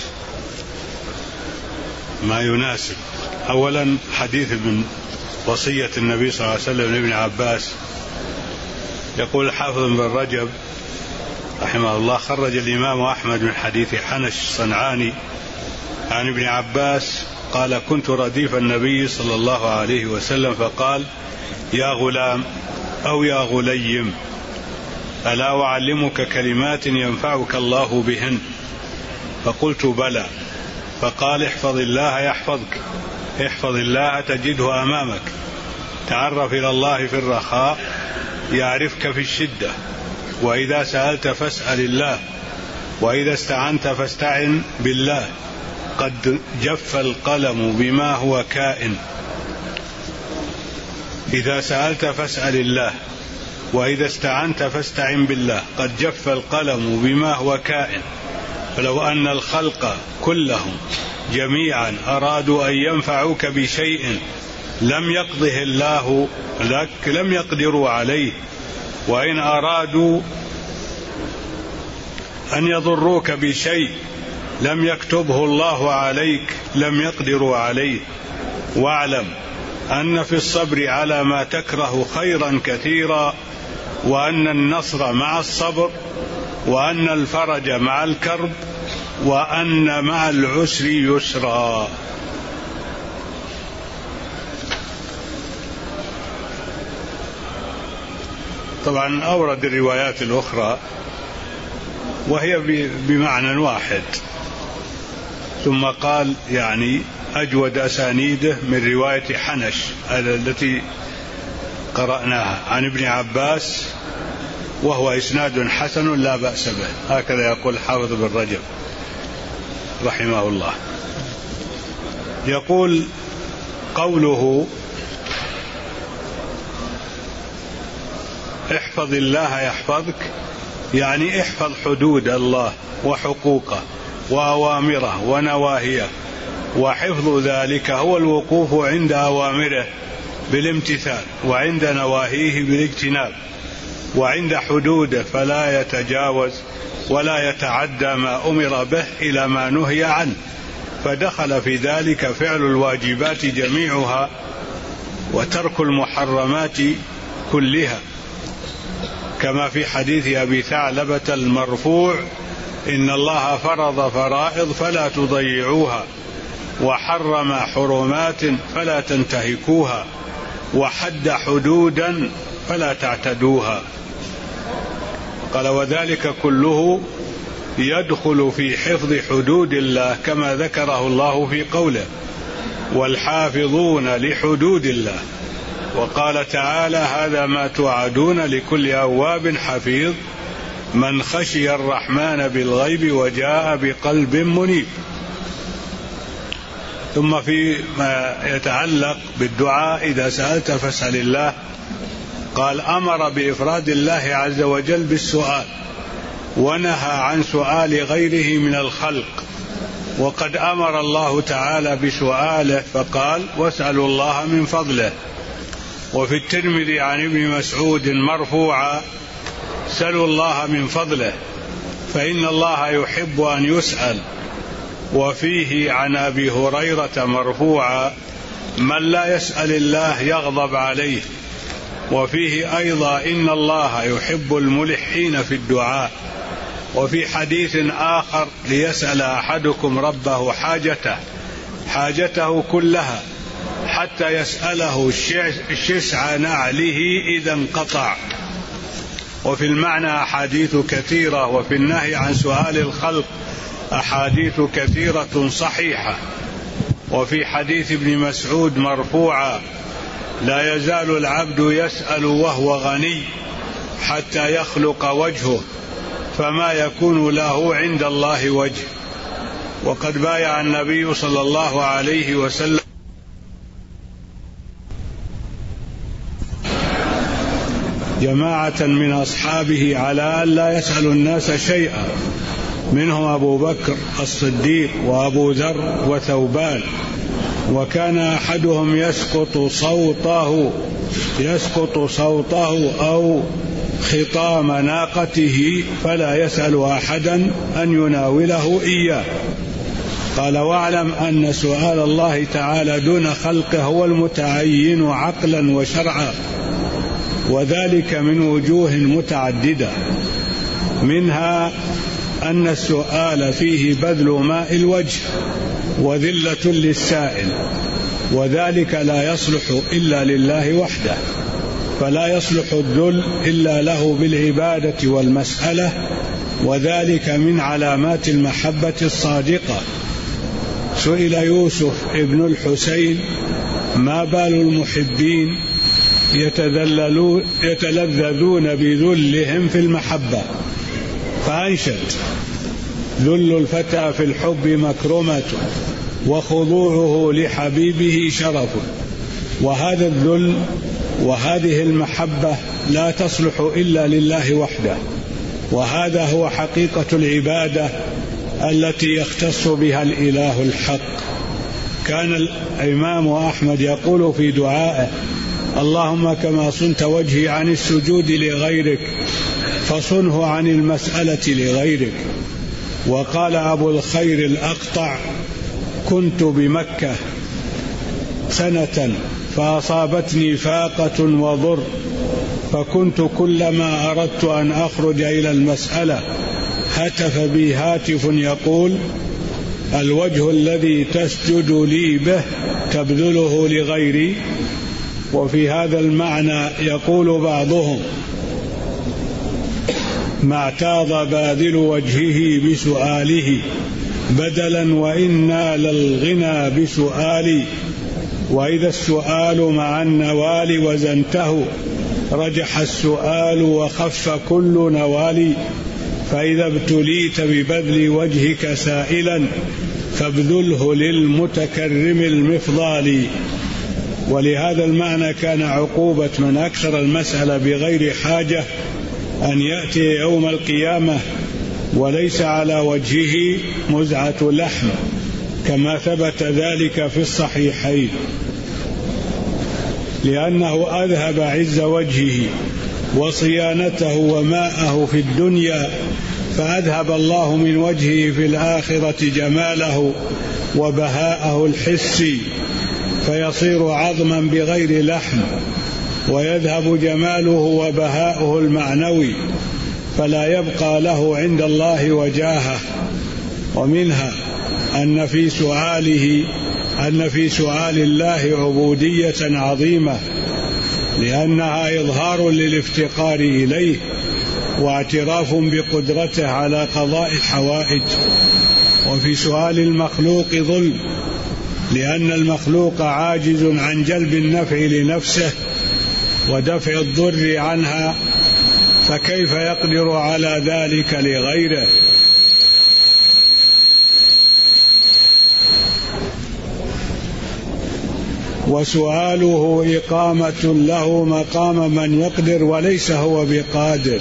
ما يناسب. أولا حديث من وصية النبي صلى الله عليه وسلم لابن عباس، يقول الحافظ ابن رجب رحمه الله: خرج الإمام أحمد من حديث حنش صنعاني عن ابن عباس قال: كنت رديف النبي صلى الله عليه وسلم فقال: يا غلام أو يا غليم، ألا أعلمك كلمات ينفعك الله بهن؟ فقلت: بلى. فقال: احفظ الله يحفظك، احفظ الله تجده أمامك، تعرف إلى الله في الرخاء يعرفك في الشدة، وإذا سألت فاسأل الله، وإذا استعنت فاستعن بالله، قد جف القلم بما هو كائن. إذا سألت فاسأل الله، وإذا استعنت فاستعن بالله، قد جف القلم بما هو كائن. فلو أن الخلق كلهم جميعا أرادوا أن ينفعوك بشيء لم يقضه الله لك لم يقدروا عليه، وإن أرادوا أن يضروك بشيء لم يكتبه الله عليك لم يقدروا عليه. واعلم أن في الصبر على ما تكره خيرا كثيرا، وأن النصر مع الصبر، وأن الفرج مع الكرب، وأن مع العسر يسرا. طبعا أورد الروايات الأخرى وهي بمعنى واحد، ثم قال يعني أجود أسانيده من رواية حنش التي قرأناها عن ابن عباس، وهو إسناد حسن لا بأس به. هكذا يقول حافظ بن رجب رحمه الله. يقول قوله: احفظ الله يحفظك، يعني احفظ حدود الله وحقوقه وأوامره ونواهيه، وحفظ ذلك هو الوقوف عند أوامره بالامتثال، وعند نواهيه بالاجتناب، وعند حدوده فلا يتجاوز ولا يتعدى ما أمر به إلى ما نهي عنه، فدخل في ذلك فعل الواجبات جميعها وترك المحرمات كلها، كما في حديث أبي ثعلبة المرفوع: إن الله فرض فرائض فلا تضيعوها، وحرم حرمات فلا تنتهكوها، وحد حدودا فلا تعتدوها. قال: وذلك كله يدخل في حفظ حدود الله كما ذكره الله في قوله: والحافظون لحدود الله. وقال تعالى: هذا ما توعدون لكل أواب حفيظ من خشي الرحمن بالغيب وجاء بقلب منيب. ثم فيما يتعلق بالدعاء: إذا سألت فاسأل الله، قال: أمر بإفراد الله عز وجل بالسؤال، ونهى عن سؤال غيره من الخلق، وقد أمر الله تعالى بسؤاله فقال: واسألوا الله من فضله. وفي الترمذي عن ابن مسعود مرفوعا: سلوا الله من فضله فإن الله يحب أن يسأل. وفيه عن أبي هريرة مرفوعا: من لا يسأل الله يغضب عليه. وفيه أيضا: إن الله يحب الملحين في الدعاء. وفي حديث آخر: ليسأل أحدكم ربه حاجته كلها حتى يسأله شسع نعله إذا انقطع. وفي المعنى أحاديث كثيرة، وفي النهي عن سؤال الخلق أحاديث كثيرة صحيحة. وفي حديث ابن مسعود مرفوعا: لا يزال العبد يسأل وهو غني حتى يخلق وجهه، فما يكون له عند الله وجه. وقد بايع النبي صلى الله عليه وسلم جماعة من أصحابه على أن لا يسأل الناس شيئا، منهم أبو بكر الصديق وأبو ذر وثوبان، وكان أحدهم يسقط صوته أو خطام ناقته فلا يسأل أحدا أن يناوله إياه. قال: واعلم أن سؤال الله تعالى دون خلقه هو المتعين عقلا وشرعا، وذلك من وجوه متعددة، منها أن السؤال فيه بذل ماء الوجه وذلة للسائل، وذلك لا يصلح إلا لله وحده، فلا يصلح الذل إلا له بالعبادة والمسألة، وذلك من علامات المحبة الصادقة. سئل يوسف ابن الحسين: ما بال المحبين يتلذذون بذلهم في المحبة؟ فأنشد: ذل الفتى في الحب مكرمة، وخضوعه لحبيبه شرف. وهذا الذل وهذه المحبة لا تصلح إلا لله وحده، وهذا هو حقيقة العبادة التي يختص بها الإله الحق. كان الإمام أحمد يقول في دعائه: اللهم كما صنت وجهي عن السجود لغيرك فصنه عن المسألة لغيرك. وقال أبو الخير الأقطع: كنت بمكة سنة فأصابتني فاقة وضر، فكنت كلما أردت أن أخرج إلى المسألة هتف بي هاتف يقول: الوجه الذي تسجد لي به تبذله لغيري. وفي هذا المعنى يقول بعضهم: ما اعتاض باذل وجهه بسؤاله بدلا وإنا للغنى بسؤالي، وإذا السؤال مع النوال وزنته رجح السؤال وخف كل نوال، فإذا ابتليت ببذل وجهك سائلا فابذله للمتكرم المفضال. ولهذا المعنى كان عقوبة من أكثر المسألة بغير حاجة أن يأتي يوم القيامة وليس على وجهه مزعة لحم، كما ثبت ذلك في الصحيحين، لأنه أذهب عز وجهه وصيانته وماءه في الدنيا، فأذهب الله من وجهه في الآخرة جماله وبهاءه الحسي، فيصير عظما بغير لحم، ويذهب جماله وبهاؤه المعنوي، فلا يبقى له عند الله وجاهه. ومنها أن في سؤال الله عبودية عظيمة، لأنها إظهار للافتقار إليه واعتراف بقدرته على قضاء الحوائج. وفي سؤال المخلوق ظلم، لأن المخلوق عاجز عن جلب النفع لنفسه ودفع الضر عنها، فكيف يقدر على ذلك لغيره؟ وسؤاله إقامة له مقام من يقدر وليس هو بقادر،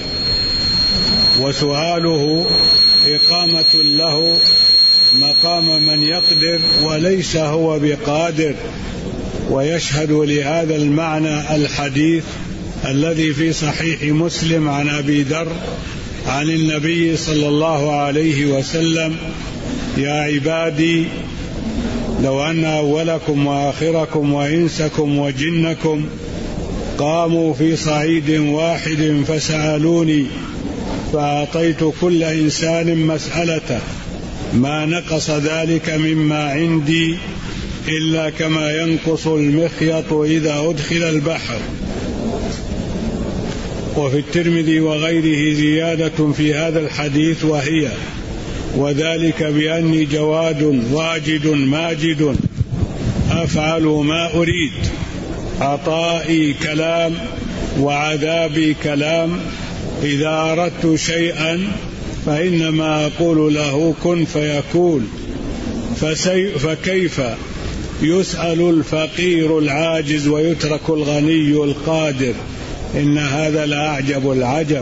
وسؤاله إقامة له مقام من يقدر وليس هو بقادر. ويشهد لهذا المعنى الحديث الذي في صحيح مسلم عن أبي ذر عن النبي صلى الله عليه وسلم: يا عبادي لو أن أولكم وآخركم وإنسكم وجنكم قاموا في صعيد واحد فسألوني فأعطيت كل إنسان مسألته ما نقص ذلك مما عندي إلا كما ينقص المخيط إذا أدخل البحر. وفي الترمذي وغيره زيادة في هذا الحديث، وهي: وذلك بأني جواد واجد ماجد أفعل ما أريد. عطائي كلام وعذابي كلام. إذا أردت شيئا فإنما أقول له كن فيكون. فكيف يسأل الفقير العاجز ويترك الغني القادر؟ إن هذا لأعجب العجب.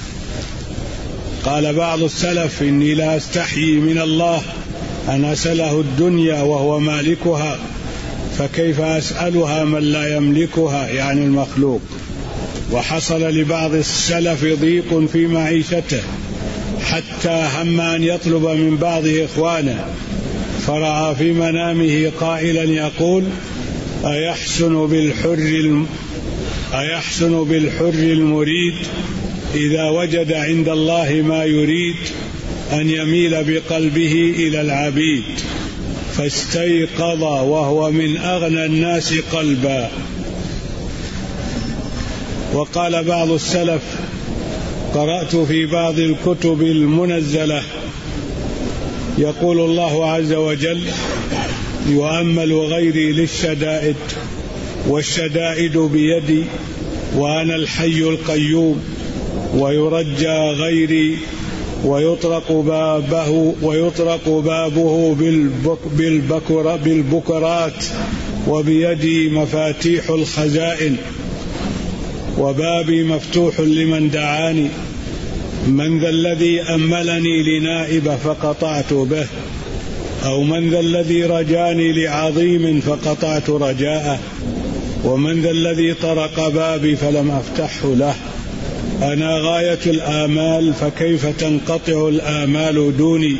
قال بعض السلف: إني لا أستحيي من الله أن أسأله الدنيا وهو مالكها، فكيف أسألها من لا يملكها، يعني المخلوق. وحصل لبعض السلف ضيق في معيشته حتى هم أن يطلب من بعض إخوانه، فرأى في منامه قائلا يقول: أيحسن بالحر المريد إذا وجد عند الله ما يريد أن يميل بقلبه إلى العبيد. فاستيقظ وهو من أغنى الناس قلبا. وقال بعض السلف: قرأت في بعض الكتب المنزلة يقول الله عز وجل: يؤمل غيري للشدائد والشدائد بيدي وأنا الحي القيوم، ويرجى غيري ويطرق بابه بالبكرات، وبيدي مفاتيح الخزائن، وبابي مفتوح لمن دعاني. من ذا الذي أملني لنائب فقطعت به، أو من ذا الذي رجاني لعظيم فقطعت رجاءه، ومن ذا الذي طرق بابي فلم أفتحه له. أنا غاية الآمال، فكيف تنقطع الآمال دوني؟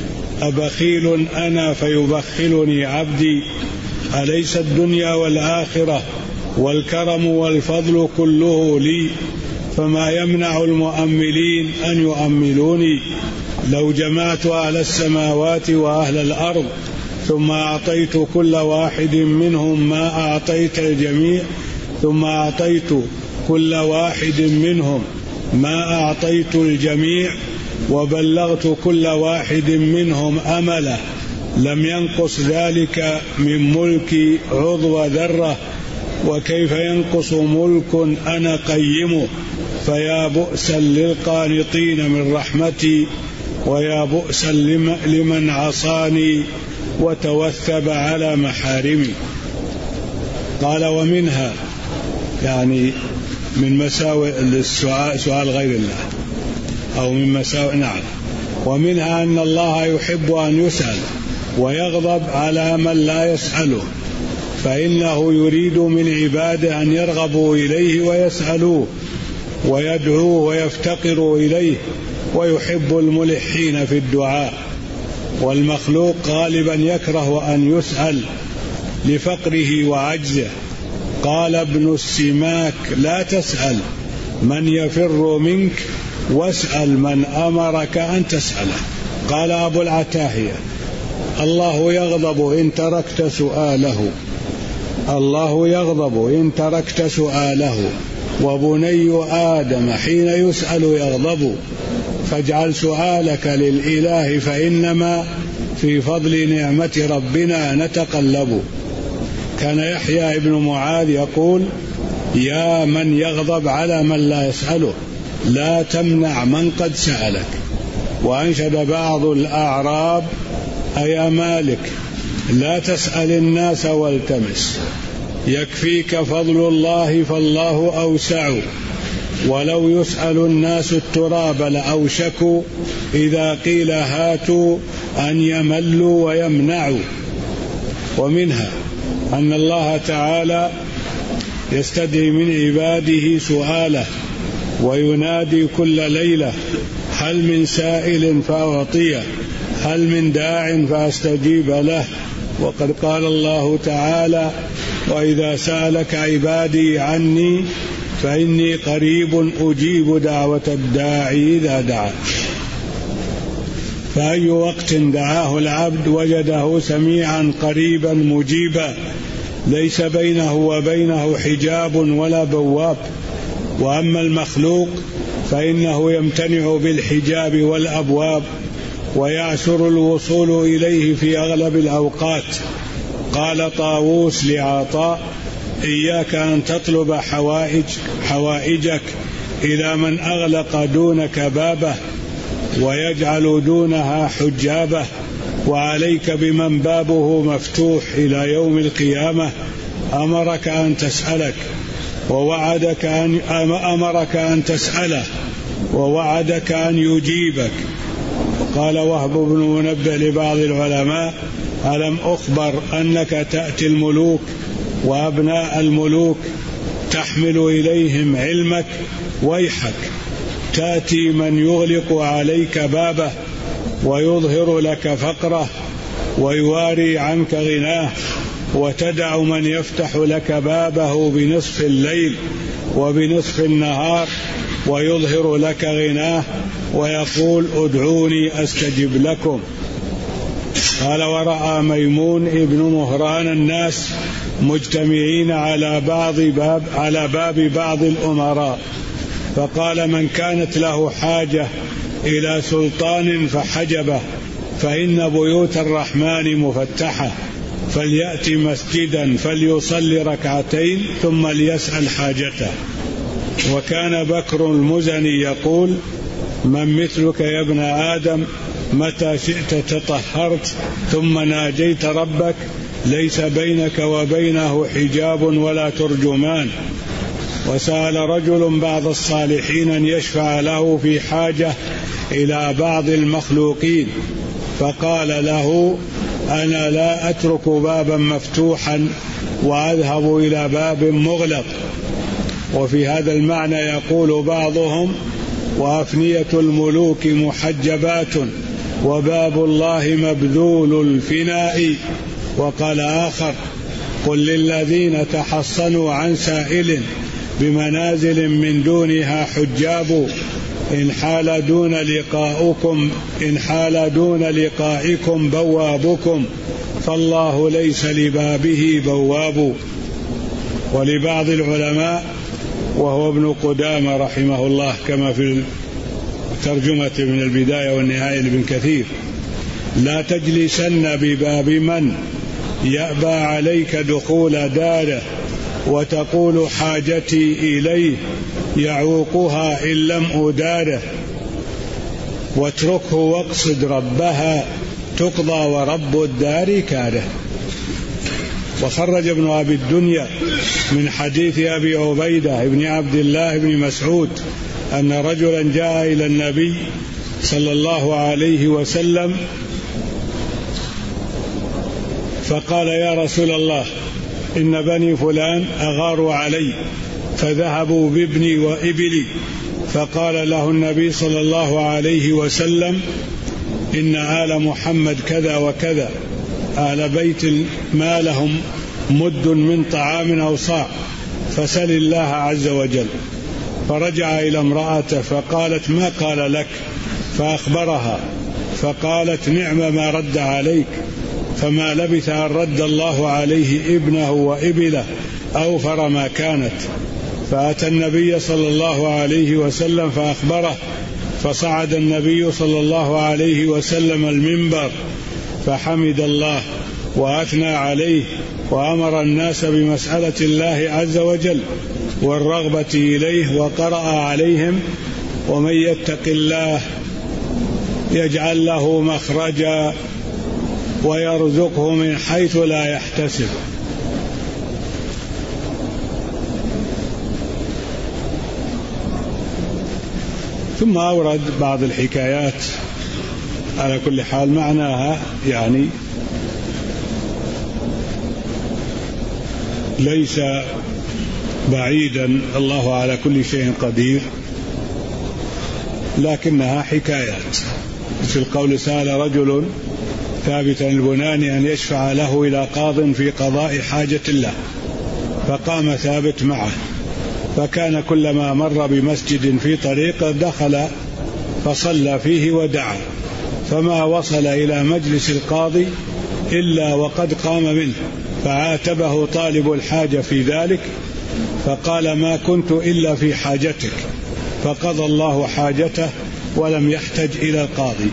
أبخيل أنا فيبخلني عبدي؟ أليس الدنيا والآخرة والكرم والفضل كله لي؟ فما يمنع المؤملين أن يؤملوني؟ لو جمعت أهل السماوات وأهل الأرض ثم أعطيت كل واحد منهم ما أعطيت الجميع، ثم أعطيت كل واحد منهم ما أعطيت الجميع، وبلغت كل واحد منهم أمله، لم ينقص ذلك من ملكي عضو ذرة. وكيف ينقص ملك أنا قيمه؟ فيا بؤسا للقانطين من رحمتي، ويا بؤسا لمن عصاني وتوثب على محارمي. قال: ومنها، يعني من مساوئ سؤال غير الله، أو من مساوئ، نعم، ومنها أن الله يحب أن يسأل ويغضب على من لا يسأله، فإنه يريد من عباده أن يرغبوا إليه ويسألوه ويدعوه ويفتقروا إليه، ويحب الملحين في الدعاء. والمخلوق غالبا يكره أن يسأل لفقره وعجزه. قال ابن السماك: لا تسأل من يفر منك، واسأل من أمرك أن تسأله. قال أبو العتاهية: الله يغضب إن تركت سؤاله، الله يغضب إن تركت سؤاله، وبني آدم حين يسأل يغضب. فاجعل سؤالك للإله، فإنما في فضل نعمة ربنا نتقلب. كان يحيى بن معاذ يقول: يا من يغضب على من لا يسأله، لا تمنع من قد سألك. وأنشد بعض الأعراب: أيا مالك لا تسأل الناس والتمس، يكفيك فضل الله فالله أوسع. ولو يسأل الناس التراب لأوشكوا، إذا قيل هاتوا أن يملوا ويمنعوا. ومنها أن الله تعالى يستدعي من عباده سؤاله، وينادي كل ليلة: هل من سائل فأعطيه، هل من داع فأستجيب له. وقد قال الله تعالى: وإذا سألك عبادي عني فإني قريب أجيب دعوة الداعي إذا دعا. فأي وقت دعاه العبد وجده سميعا قريبا مجيبا، ليس بينه وبينه حجاب ولا بواب. وأما المخلوق فإنه يمتنع بالحجاب والأبواب، ويعسر الوصول إليه في أغلب الأوقات. قال طاووس لعطاء: إياك أن تطلب حوائجك إلى من أغلق دونك بابه ويجعل دونها حجابه، وعليك بمن بابه مفتوح إلى يوم القيامة. أمرك أن تسأله ووعدك أن يجيبك. قال وهب بن منبه لبعض العلماء: ألم أخبر أنك تأتي الملوك وأبناء الملوك تحمل إليهم علمك؟ ويحك، تأتي من يغلق عليك بابه ويظهر لك فقره ويواري عنك غناه، وتدع من يفتح لك بابه بنصف الليل وبنصف النهار ويظهر لك غناه ويقول ادعوني أستجب لكم. قال ورأى ميمون ابن مهران الناس مجتمعين على باب بعض الأمراء، فقال: من كانت له حاجة إلى سلطان فحجبه، فإن بيوت الرحمن مفتحة، فليأت مسجدا فليصلي ركعتين ثم ليسأل حاجته. وكان بكر المزني يقول: من مثلك يا ابن آدم، متى شئت تطهرت ثم ناجيت ربك، ليس بينك وبينه حجاب ولا ترجمان. وسأل رجل بعض الصالحين أن يشفع له في حاجة إلى بعض المخلوقين، فقال له: أنا لا أترك بابا مفتوحا وأذهب إلى باب مغلق. وفي هذا المعنى يقول بعضهم: وأفنية الملوك محجبات وباب الله مبذول الفناء. وقال آخر: قل للذين تحصنوا عن سائل بمنازل من دونها حجاب، إن حال دون لقائكم بوابكم، فالله ليس لبابه بواب. ولبعض العلماء وهو ابن قدامة رحمه الله كما في ترجمة من البداية والنهاية لابن كثير: لا تجلسن بباب من يأبى عليك دخول داره وتقول حاجتي إليه يعوقها إن لم أداره، واتركه واقصد ربها تقضى ورب الدار كاره. وخرج ابن أبي الدنيا من حديث أبي عبيدة بن عبد الله بن مسعود أن رجلا جاء إلى النبي صلى الله عليه وسلم فقال: يا رسول الله، إن بني فلان أغاروا علي فذهبوا بابني وإبلي. فقال له النبي صلى الله عليه وسلم: إن آل محمد كذا وكذا، آل بيت ما لهم مد من طعام أو صاع، فسل الله عز وجل. فرجع إلى امرأته فقالت: ما قال لك؟ فأخبرها فقالت: نعم ما رد عليك. فما لبث أن رد الله عليه ابنه وإبله أوفر ما كانت. فأتى النبي صلى الله عليه وسلم فأخبره، فصعد النبي صلى الله عليه وسلم المنبر فحمد الله وأثنى عليه وأمر الناس بمسألة الله عز وجل والرغبة إليه، وقرأ عليهم: ومن يتق الله يجعل له مخرجا ويرزقه من حيث لا يحتسب. ثم أورد بعض الحكايات. على كل حال معناها يعني ليس بعيدا، الله على كل شيء قدير، لكنها حكايات. في القول: سأل رجل ثابتا البناني أن يشفع له إلى قاض في قضاء حاجة له، فقام ثابت معه، فكان كلما مر بمسجد في طريقه دخل فصلى فيه ودعا، فما وصل إلى مجلس القاضي إلا وقد قام منه، فعاتبه طالب الحاجة في ذلك فقال: ما كنت إلا في حاجتك، فقضى الله حاجته ولم يحتج إلى القاضي.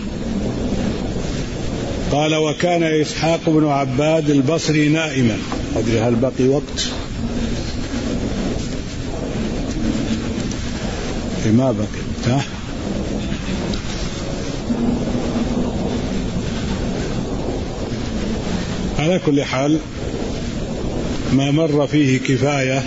قال: وكان إسحاق بن عباد البصري نائما. أدري هل بقي وقت؟ ما بقي. على كل حال ما مر فيه كفاية،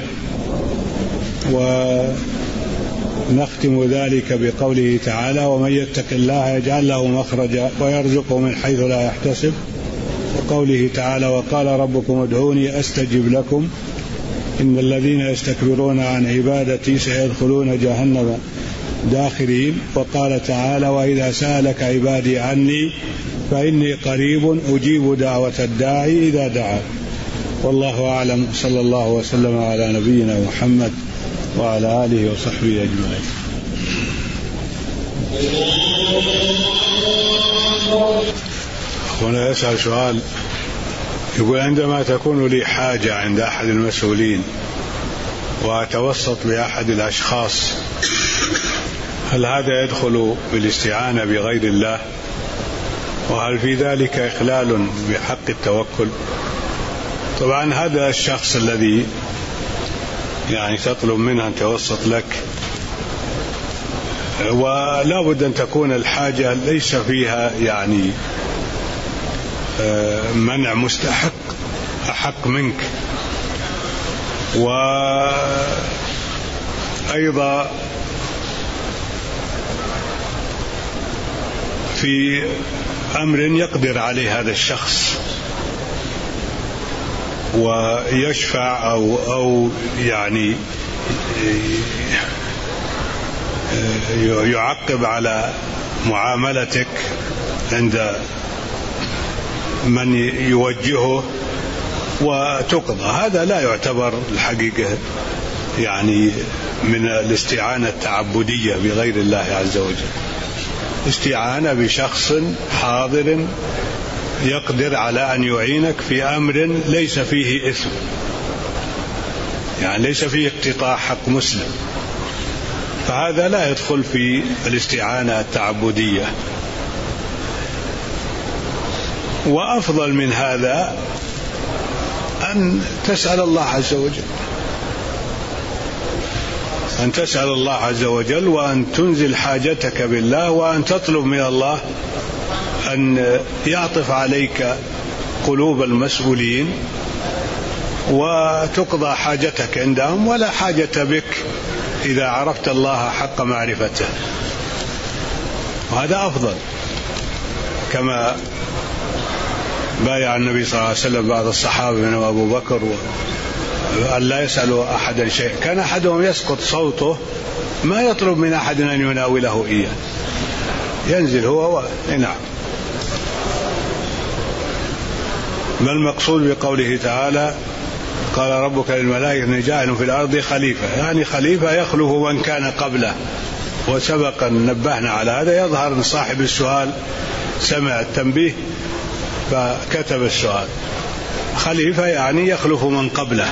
ونختم ذلك بقوله تعالى: ومن يتق الله يجعل له مخرجا ويرزقه من حيث لا يحتسب، وقوله تعالى: وقال ربكم ادعوني أستجب لكم إن الذين يستكبرون عن عبادتي سيدخلون جهنم داخرين، وقال تعالى: وإذا سألك عبادي عني فإني قريب أجيب دعوة الداعي إذا دعا. والله أعلم، صلى الله وسلم على نبينا محمد وعلى آله وصحبه أجمعين. هنا يسأل سؤال، يقول: عندما تكون لي حاجة عند أحد المسؤولين وأتوسط بأحد الأشخاص، هل هذا يدخل بالاستعانة بغير الله؟ وهل في ذلك إخلال بحق التوكل؟ طبعا هذا الشخص الذي يعني تطلب منه أن توسط لك، ولا بد أن تكون الحاجة ليس فيها يعني منع مستحق أحق منك. وأيضا في أمر يقدر عليه هذا الشخص ويشفع أو يعني يعقب على معاملتك عند من يوجهه وتقضى، هذا لا يعتبر الحقيقة يعني من الاستعانة التعبدية بغير الله عز وجل. استعانة بشخص حاضر يقدر على أن يعينك في أمر ليس فيه إثم، يعني ليس فيه اقتطاع حق مسلم، فهذا لا يدخل في الاستعانة التعبدية. وأفضل من هذا أن تسأل الله عز وجل، أن تسأل الله عز وجل، وأن تنزل حاجتك بالله، وأن تطلب من الله أن يعطف عليك قلوب المسؤولين وتقضى حاجتك عندهم، ولا حاجة بك إذا عرفت الله حق معرفته، وهذا أفضل. كما بايع النبي صلى الله عليه وسلم بعض الصحابة منهم أبو بكر أن لا يسألوا أحدا شيء، كان أحدهم يسقط صوته ما يطلب من أحد أن يناوله إياه، ينزل هو نعم. ما المقصود بقوله تعالى: قال ربك للملائكة إني جاعل في الأرض خليفة، يعني خليفة يخلف من كان قبله، وسبق أن نبهنا على هذا. يظهر أن صاحب السؤال سمع التنبيه فكتب السؤال. خليفة يعني يخلف من قبله،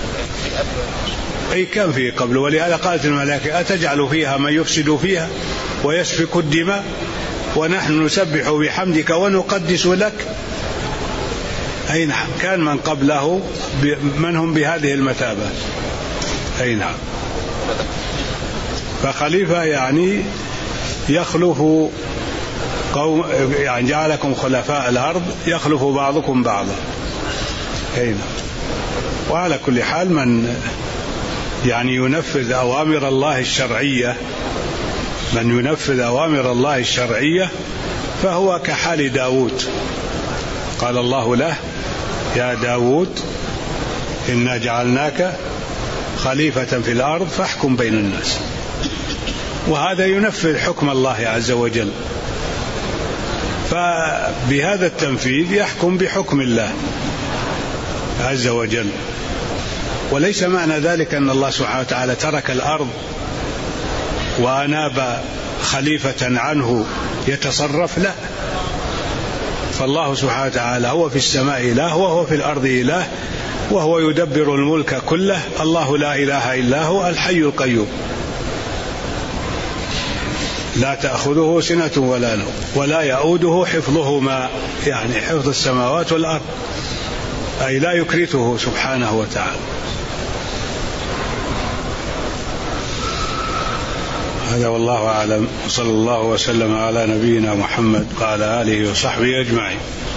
أي كان فيه قبله، ولهذا قالت الملائكة: أتجعل فيها من يفسد فيها ويسفك الدماء ونحن نسبح بحمدك ونقدس لك. أي نعم، كان من قبله من هم بهذه المثابة. أي نعم. فخليفة يعني يخلف قوم، يعني جعلكم خلفاء الأرض يخلف بعضكم بعضا. أي نعم. وعلى كل حال من يعني ينفذ أوامر الله الشرعية، من ينفذ أوامر الله الشرعية فهو كحال داود. قال الله له: يا داود إنا جعلناك خليفة في الأرض فاحكم بين الناس. وهذا ينفذ حكم الله عز وجل، فبهذا التنفيذ يحكم بحكم الله عز وجل. وليس معنى ذلك أن الله سبحانه وتعالى ترك الأرض وأناب خليفة عنه يتصرف، لا، فالله سبحانه وتعالى هو في السماء إله وهو في الأرض إله، وهو يدبر الملك كله. الله لا إله إلا هو الحي القيوم، لا تأخذه سنة ولا نوم ولا يؤوده حفظهما، يعني حفظ السماوات والأرض، أي لا يكرثه سبحانه وتعالى. هذا والله أعلم، وصلى الله وسلم على نبينا محمد وعلى آله وصحبه أجمعين.